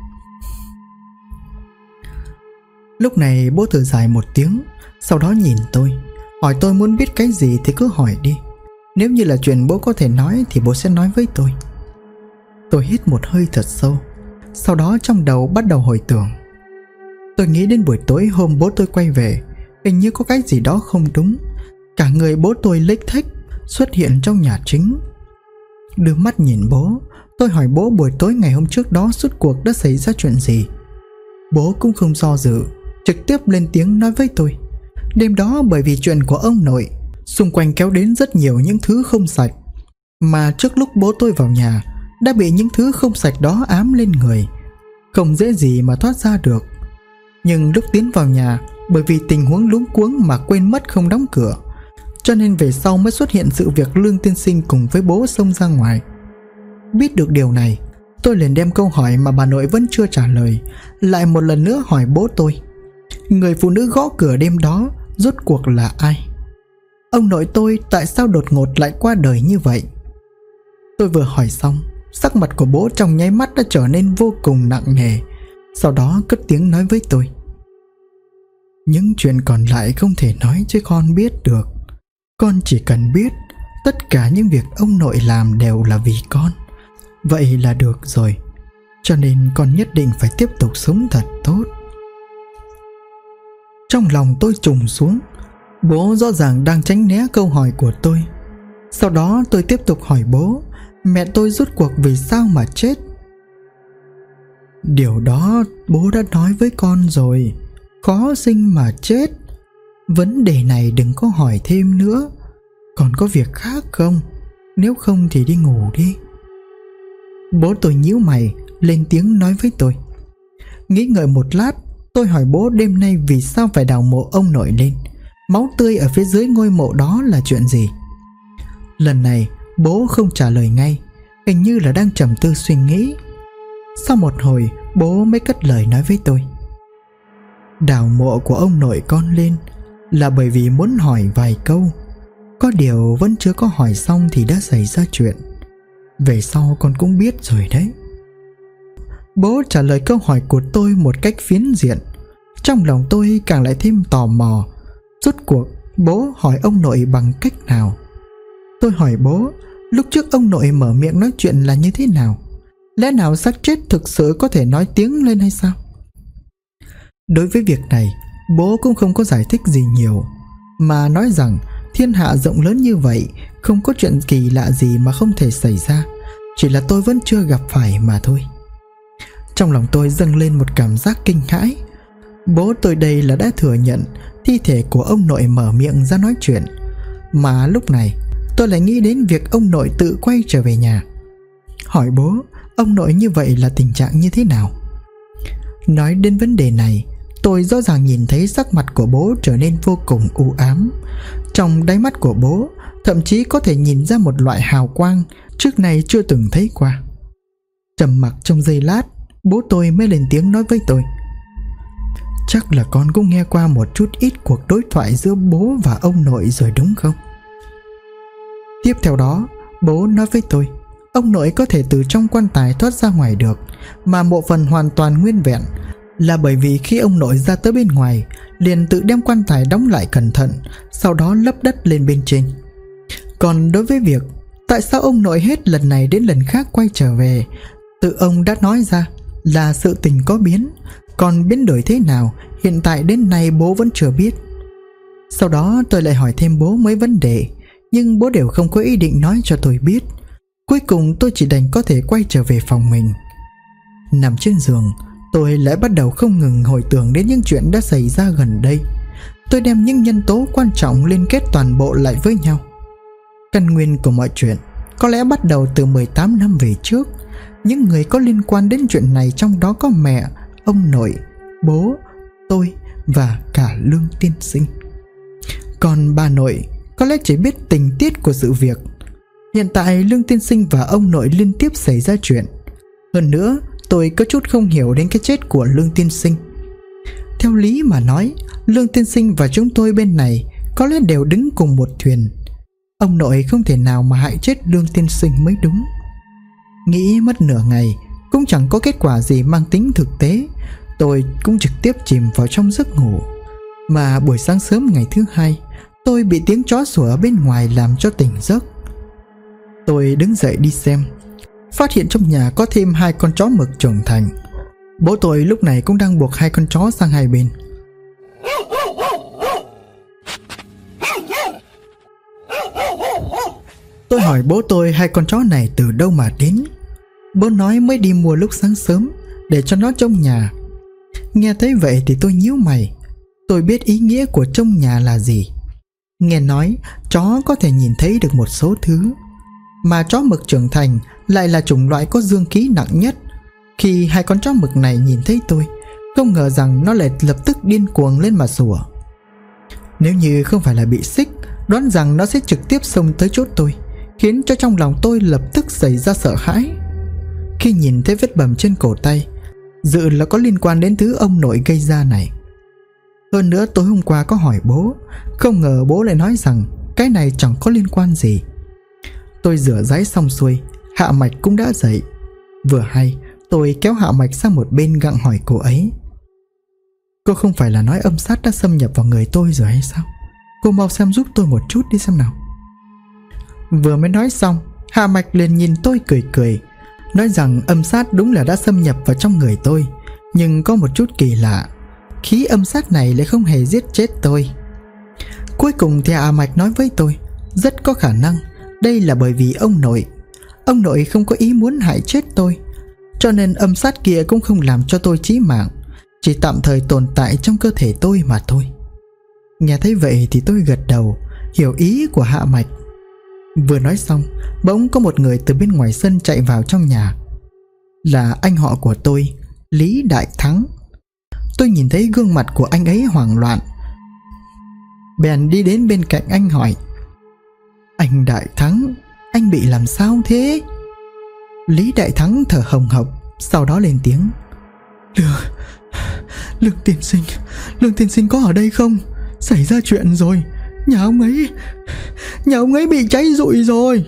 Lúc này bố thở dài một tiếng, sau đó nhìn tôi, hỏi tôi muốn biết cái gì thì cứ hỏi đi. Nếu như là chuyện bố có thể nói thì bố sẽ nói với tôi. Tôi hít một hơi thật sâu, sau đó trong đầu bắt đầu hồi tưởng. Tôi nghĩ đến buổi tối hôm bố tôi quay về, hình như có cái gì đó không đúng. Cả người bố tôi lếch thếch xuất hiện trong nhà chính. Đưa mắt nhìn bố, tôi hỏi bố buổi tối ngày hôm trước đó suốt cuộc đã xảy ra chuyện gì. Bố cũng không do dự, trực tiếp lên tiếng nói với tôi. Đêm đó bởi vì chuyện của ông nội, xung quanh kéo đến rất nhiều những thứ không sạch, mà trước lúc bố tôi vào nhà đã bị những thứ không sạch đó ám lên người, không dễ gì mà thoát ra được. Nhưng lúc tiến vào nhà, bởi vì tình huống luống cuống mà quên mất không đóng cửa, cho nên về sau mới xuất hiện sự việc Lương tiên sinh cùng với bố xông ra ngoài. Biết được điều này, tôi liền đem câu hỏi mà bà nội vẫn chưa trả lời lại một lần nữa hỏi bố tôi. Người phụ nữ gõ cửa đêm đó rốt cuộc là ai? Ông nội tôi tại sao đột ngột lại qua đời như vậy? Tôi vừa hỏi xong, sắc mặt của bố trong nháy mắt đã trở nên vô cùng nặng nề. Sau đó cất tiếng nói với tôi: những chuyện còn lại không thể nói cho con biết được. Con chỉ cần biết tất cả những việc ông nội làm đều là vì con, vậy là được rồi. Cho nên con nhất định phải tiếp tục sống thật tốt. Trong lòng tôi trùng xuống. Bố rõ ràng đang tránh né câu hỏi của tôi. Sau đó tôi tiếp tục hỏi bố, mẹ tôi rốt cuộc vì sao mà chết? Điều đó bố đã nói với con rồi, khó sinh mà chết. Vấn đề này đừng có hỏi thêm nữa. Còn có việc khác không? Nếu không thì đi ngủ đi. Bố tôi nhíu mày, lên tiếng nói với tôi. Nghĩ ngợi một lát, tôi hỏi bố đêm nay vì sao phải đào mộ ông nội lên. Máu tươi ở phía dưới ngôi mộ đó là chuyện gì? Lần này bố không trả lời ngay, hình như là đang trầm tư suy nghĩ. Sau một hồi, bố mới cất lời nói với tôi. Đào mộ của ông nội con lên là bởi vì muốn hỏi vài câu. Có điều vẫn chưa có hỏi xong thì đã xảy ra chuyện. Về sau con cũng biết rồi đấy. Bố trả lời câu hỏi của tôi một cách phiến diện. Trong lòng tôi càng lại thêm tò mò. Rốt cuộc bố hỏi ông nội bằng cách nào? Tôi hỏi bố, lúc trước ông nội mở miệng nói chuyện là như thế nào? Lẽ nào xác chết thực sự có thể nói tiếng lên hay sao? Đối với việc này, bố cũng không có giải thích gì nhiều, mà nói rằng thiên hạ rộng lớn như vậy, không có chuyện kỳ lạ gì mà không thể xảy ra. Chỉ là tôi vẫn chưa gặp phải mà thôi. Trong lòng tôi dâng lên một cảm giác kinh hãi. Bố tôi đây là đã thừa nhận thi thể của ông nội mở miệng ra nói chuyện, mà lúc này tôi lại nghĩ đến việc ông nội tự quay trở về nhà. Hỏi bố, ông nội như vậy là tình trạng như thế nào? Nói đến vấn đề này, tôi rõ ràng nhìn thấy sắc mặt của bố trở nên vô cùng u ám. Trong đáy mắt của bố thậm chí có thể nhìn ra một loại hào quang trước nay chưa từng thấy qua. Trầm mặc trong giây lát, bố tôi mới lên tiếng nói với tôi. Chắc là con cũng nghe qua một chút ít cuộc đối thoại giữa bố và ông nội rồi đúng không? Tiếp theo đó, bố nói với tôi, ông nội có thể từ trong quan tài thoát ra ngoài được, mà mộ phần hoàn toàn nguyên vẹn là bởi vì khi ông nội ra tới bên ngoài liền tự đem quan tài đóng lại cẩn thận, sau đó lấp đất lên bên trên. Còn đối với việc tại sao ông nội hết lần này đến lần khác quay trở về, tự ông đã nói ra là sự tình có biến. Còn biến đổi thế nào hiện tại đến nay bố vẫn chưa biết. Sau đó tôi lại hỏi thêm bố mấy vấn đề, nhưng bố đều không có ý định nói cho tôi biết. Cuối cùng tôi chỉ đành có thể quay trở về phòng mình. Nằm trên giường, tôi lại bắt đầu không ngừng hồi tưởng đến những chuyện đã xảy ra gần đây. Tôi đem những nhân tố quan trọng liên kết toàn bộ lại với nhau. Căn nguyên của mọi chuyện có lẽ bắt đầu từ 18 năm về trước. Những người có liên quan đến chuyện này trong đó có mẹ, ông nội, bố, tôi và cả Lương tiên sinh. Còn bà nội có lẽ chỉ biết tình tiết của sự việc. Hiện tại Lương tiên sinh và ông nội liên tiếp xảy ra chuyện. Hơn nữa, tôi có chút không hiểu đến cái chết của Lương tiên sinh. Theo lý mà nói, Lương tiên sinh và chúng tôi bên này có lẽ đều đứng cùng một thuyền. Ông nội không thể nào mà hại chết Lương tiên sinh mới đúng. Nghĩ mất nửa ngày cũng chẳng có kết quả gì mang tính thực tế. Tôi cũng trực tiếp chìm vào trong giấc ngủ. Mà buổi sáng sớm ngày thứ hai, tôi bị tiếng chó sủa ở bên ngoài làm cho tỉnh giấc. Tôi đứng dậy đi xem, phát hiện trong nhà có thêm 2 con chó mực trưởng thành. Bố tôi lúc này cũng đang buộc 2 con chó sang hai bên. Tôi hỏi bố tôi 2 con chó này từ đâu mà đến. Bố nói mới đi mua lúc sáng sớm để cho nó trông nhà. Nghe thấy vậy thì tôi nhíu mày. Tôi biết ý nghĩa của trông nhà là gì. Nghe nói chó có thể nhìn thấy được một số thứ, mà chó mực trưởng thành lại là chủng loại có dương khí nặng nhất. Khi 2 con chó mực này nhìn thấy tôi, không ngờ rằng nó lại lập tức điên cuồng lên mà sủa. Nếu như không phải là bị xích, đoán rằng nó sẽ trực tiếp xông tới chốt tôi, khiến cho trong lòng tôi lập tức xảy ra sợ hãi. Khi nhìn thấy vết bầm trên cổ tay, dự là có liên quan đến thứ ông nội gây ra này. Hơn nữa tối hôm qua có hỏi bố, không ngờ bố lại nói rằng cái này chẳng có liên quan gì. Tôi rửa ráy xong xuôi, Hạ Mạch cũng đã dậy. Vừa hay tôi kéo Hạ Mạch sang một bên gặng hỏi cô ấy: "Cô không phải là nói âm sát đã xâm nhập vào người tôi rồi hay sao? Cô mau xem giúp tôi một chút đi xem nào." Vừa mới nói xong, Hạ Mạch liền nhìn tôi cười cười, nói rằng âm sát đúng là đã xâm nhập vào trong người tôi, nhưng có một chút kỳ lạ, khí âm sát này lại không hề giết chết tôi. Cuối cùng thì Hạ Mạch nói với tôi, rất có khả năng đây là bởi vì ông nội không có ý muốn hại chết tôi, cho nên âm sát kia cũng không làm cho tôi chí mạng, chỉ tạm thời tồn tại trong cơ thể tôi mà thôi. Nghe thấy vậy thì tôi gật đầu, hiểu ý của Hạ Mạch. Vừa nói xong, bỗng có một người từ bên ngoài sân chạy vào trong nhà. Là anh họ của tôi, Lý Đại Thắng. Tôi nhìn thấy gương mặt của anh ấy hoảng loạn, bèn đi đến bên cạnh anh hỏi: "Anh Đại Thắng, anh bị làm sao thế?" Lý Đại Thắng thở hồng hộc, sau đó lên tiếng: Lương tiên sinh có ở đây không? Xảy ra chuyện rồi, nhà ông ấy bị cháy rụi rồi."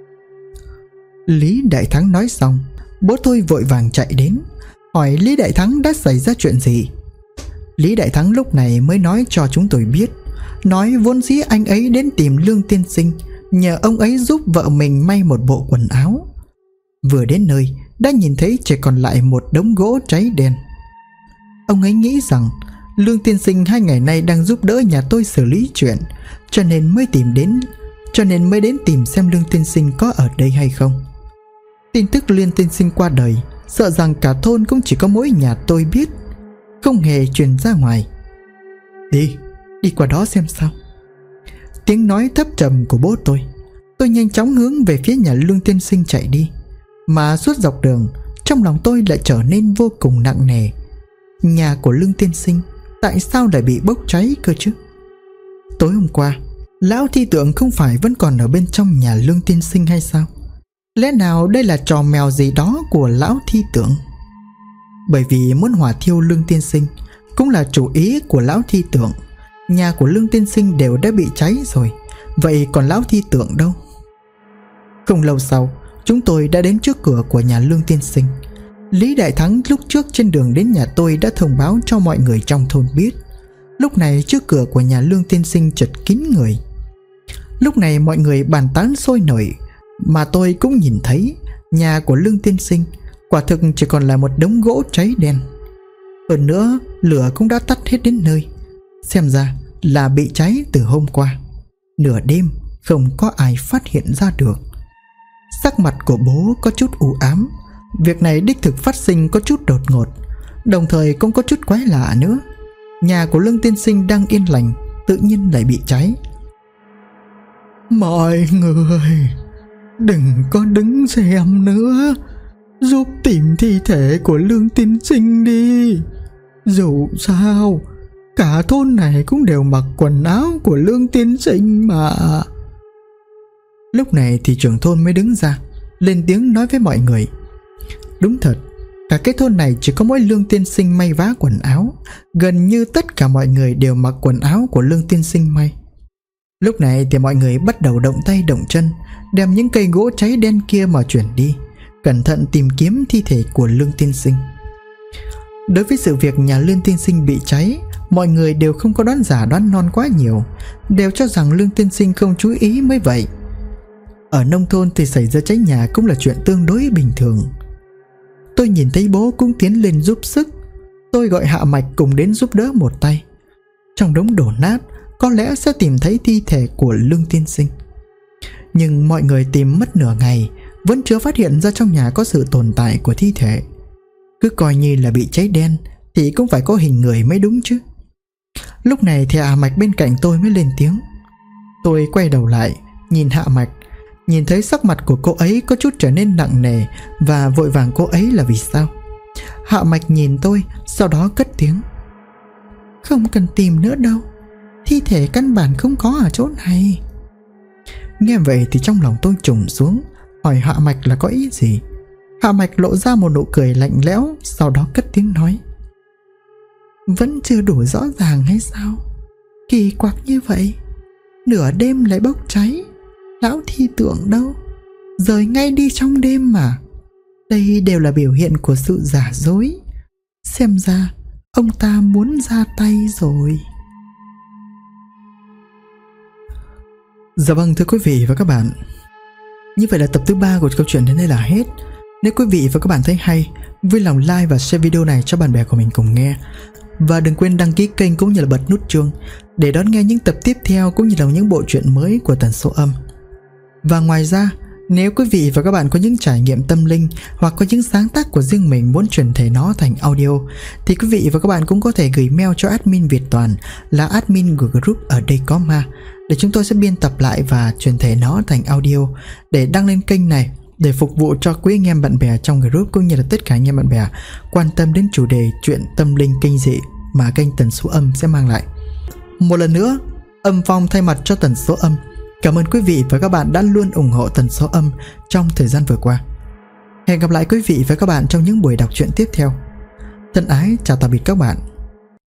Lý Đại Thắng nói xong, bố tôi vội vàng chạy đến hỏi Lý Đại Thắng đã xảy ra chuyện gì. Lý Đại Thắng lúc này mới nói cho chúng tôi biết, nói vốn dĩ anh ấy đến tìm Lương tiên sinh, nhờ ông ấy giúp vợ mình may một bộ quần áo. Vừa đến nơi đã nhìn thấy chỉ còn lại một đống gỗ cháy đen. Ông ấy nghĩ rằng Lương tiên sinh 2 ngày nay đang giúp đỡ nhà tôi xử lý chuyện, cho nên mới đến tìm xem Lương tiên sinh có ở đây hay không. Tin tức Lương tiên sinh qua đời sợ rằng cả thôn cũng chỉ có mỗi nhà tôi biết, không hề truyền ra ngoài. Đi qua đó xem sao." Tiếng nói thấp trầm của bố tôi nhanh chóng hướng về phía nhà Lương tiên sinh chạy đi. Mà suốt dọc đường, trong lòng tôi lại trở nên vô cùng nặng nề. Nhà của Lương tiên sinh tại sao lại bị bốc cháy cơ chứ? Tối hôm qua, lão thi tượng không phải vẫn còn ở bên trong nhà Lương tiên sinh hay sao? Lẽ nào đây là trò mèo gì đó của lão thi tượng? Bởi vì muốn hỏa thiêu Lương tiên sinh cũng là chủ ý của lão thi tượng. Nhà của Lương tiên sinh đều đã bị cháy rồi, vậy còn lão thi tượng đâu? Không lâu sau, chúng tôi đã đến trước cửa của nhà Lương tiên sinh. Lý Đại Thắng lúc trước trên đường đến nhà tôi đã thông báo cho mọi người trong thôn biết. Lúc này trước cửa của nhà Lương tiên sinh chật kín người. Lúc này mọi người bàn tán sôi nổi, mà tôi cũng nhìn thấy nhà của Lương tiên sinh quả thực chỉ còn là một đống gỗ cháy đen. Hơn nữa lửa cũng đã tắt hết đến nơi, xem ra là bị cháy từ hôm qua. Nửa đêm không có ai phát hiện ra được. Sắc mặt của bố có chút u ám. Việc này đích thực phát sinh có chút đột ngột, đồng thời cũng có chút quái lạ nữa. Nhà của Lương tiên sinh đang yên lành, tự nhiên lại bị cháy. "Mọi người đừng có đứng xem nữa, giúp tìm thi thể của Lương tiên sinh đi. Dù sao cả thôn này cũng đều mặc quần áo của Lương tiên sinh mà." Lúc này thì trưởng thôn mới đứng ra lên tiếng nói với mọi người: "Đúng thật, cả cái thôn này chỉ có mỗi Lương tiên sinh may vá quần áo. Gần như tất cả mọi người đều mặc quần áo của Lương tiên sinh may." Lúc này thì mọi người bắt đầu động tay động chân, đem những cây gỗ cháy đen kia mà chuyển đi, cẩn thận tìm kiếm thi thể của Lương tiên sinh. Đối với sự việc nhà Lương tiên sinh bị cháy, mọi người đều không có đoán giả đoán non quá nhiều, đều cho rằng Lương tiên sinh không chú ý mới vậy. Ở nông thôn thì xảy ra cháy nhà cũng là chuyện tương đối bình thường. Tôi nhìn thấy bố cũng tiến lên giúp sức. Tôi gọi Hạ Mạch cùng đến giúp đỡ một tay. Trong đống đổ nát có lẽ sẽ tìm thấy thi thể của Lương tiên sinh. Nhưng mọi người tìm mất nửa ngày vẫn chưa phát hiện ra trong nhà có sự tồn tại của thi thể. Cứ coi như là bị cháy đen thì cũng phải có hình người mới đúng chứ. Lúc này thì Hạ Mạch bên cạnh tôi mới lên tiếng. Tôi quay đầu lại nhìn Hạ Mạch, nhìn thấy sắc mặt của cô ấy có chút trở nên nặng nề và vội vàng cô ấy là vì sao. Hạ Mạch nhìn tôi, sau đó cất tiếng: "Không cần tìm nữa đâu, thi thể căn bản không có ở chỗ này." Nghe vậy thì trong lòng tôi trùng xuống, hỏi Hạ Mạch là có ý gì. Hạ Mạch lộ ra một nụ cười lạnh lẽo, sau đó cất tiếng nói: vẫn chưa đủ rõ ràng hay sao? Kỳ quặc như vậy, nửa đêm lại bốc cháy. Lão thi tượng đâu? Rời ngay đi trong đêm mà. Đây đều là biểu hiện của sự giả dối. Xem ra ông ta muốn ra tay rồi. Dạ vâng, thưa quý vị và các bạn, như vậy là tập thứ 3 của câu chuyện đến đây là hết. Nếu quý vị và các bạn thấy hay, vui lòng like và share video này cho bạn bè của mình cùng nghe. Và đừng quên đăng ký kênh cũng như là bật nút chuông để đón nghe những tập tiếp theo cũng như là những bộ truyện mới của Tần Số Âm. Và ngoài ra, nếu quý vị và các bạn có những trải nghiệm tâm linh hoặc có những sáng tác của riêng mình muốn chuyển thể nó thành audio, thì quý vị và các bạn cũng có thể gửi mail cho admin Việt Toàn là admin của group ở đây có ma, để chúng tôi sẽ biên tập lại và chuyển thể nó thành audio để đăng lên kênh này, để phục vụ cho quý anh em bạn bè trong group cũng như là tất cả anh em bạn bè quan tâm đến chủ đề chuyện tâm linh kinh dị mà kênh Tần Số Âm sẽ mang lại. Một lần nữa, Âm Phong thay mặt cho Tần Số Âm cảm ơn quý vị và các bạn đã luôn ủng hộ Tần Số Âm trong thời gian vừa qua. Hẹn gặp lại quý vị và các bạn trong những buổi đọc truyện tiếp theo. Thân ái chào tạm biệt các bạn.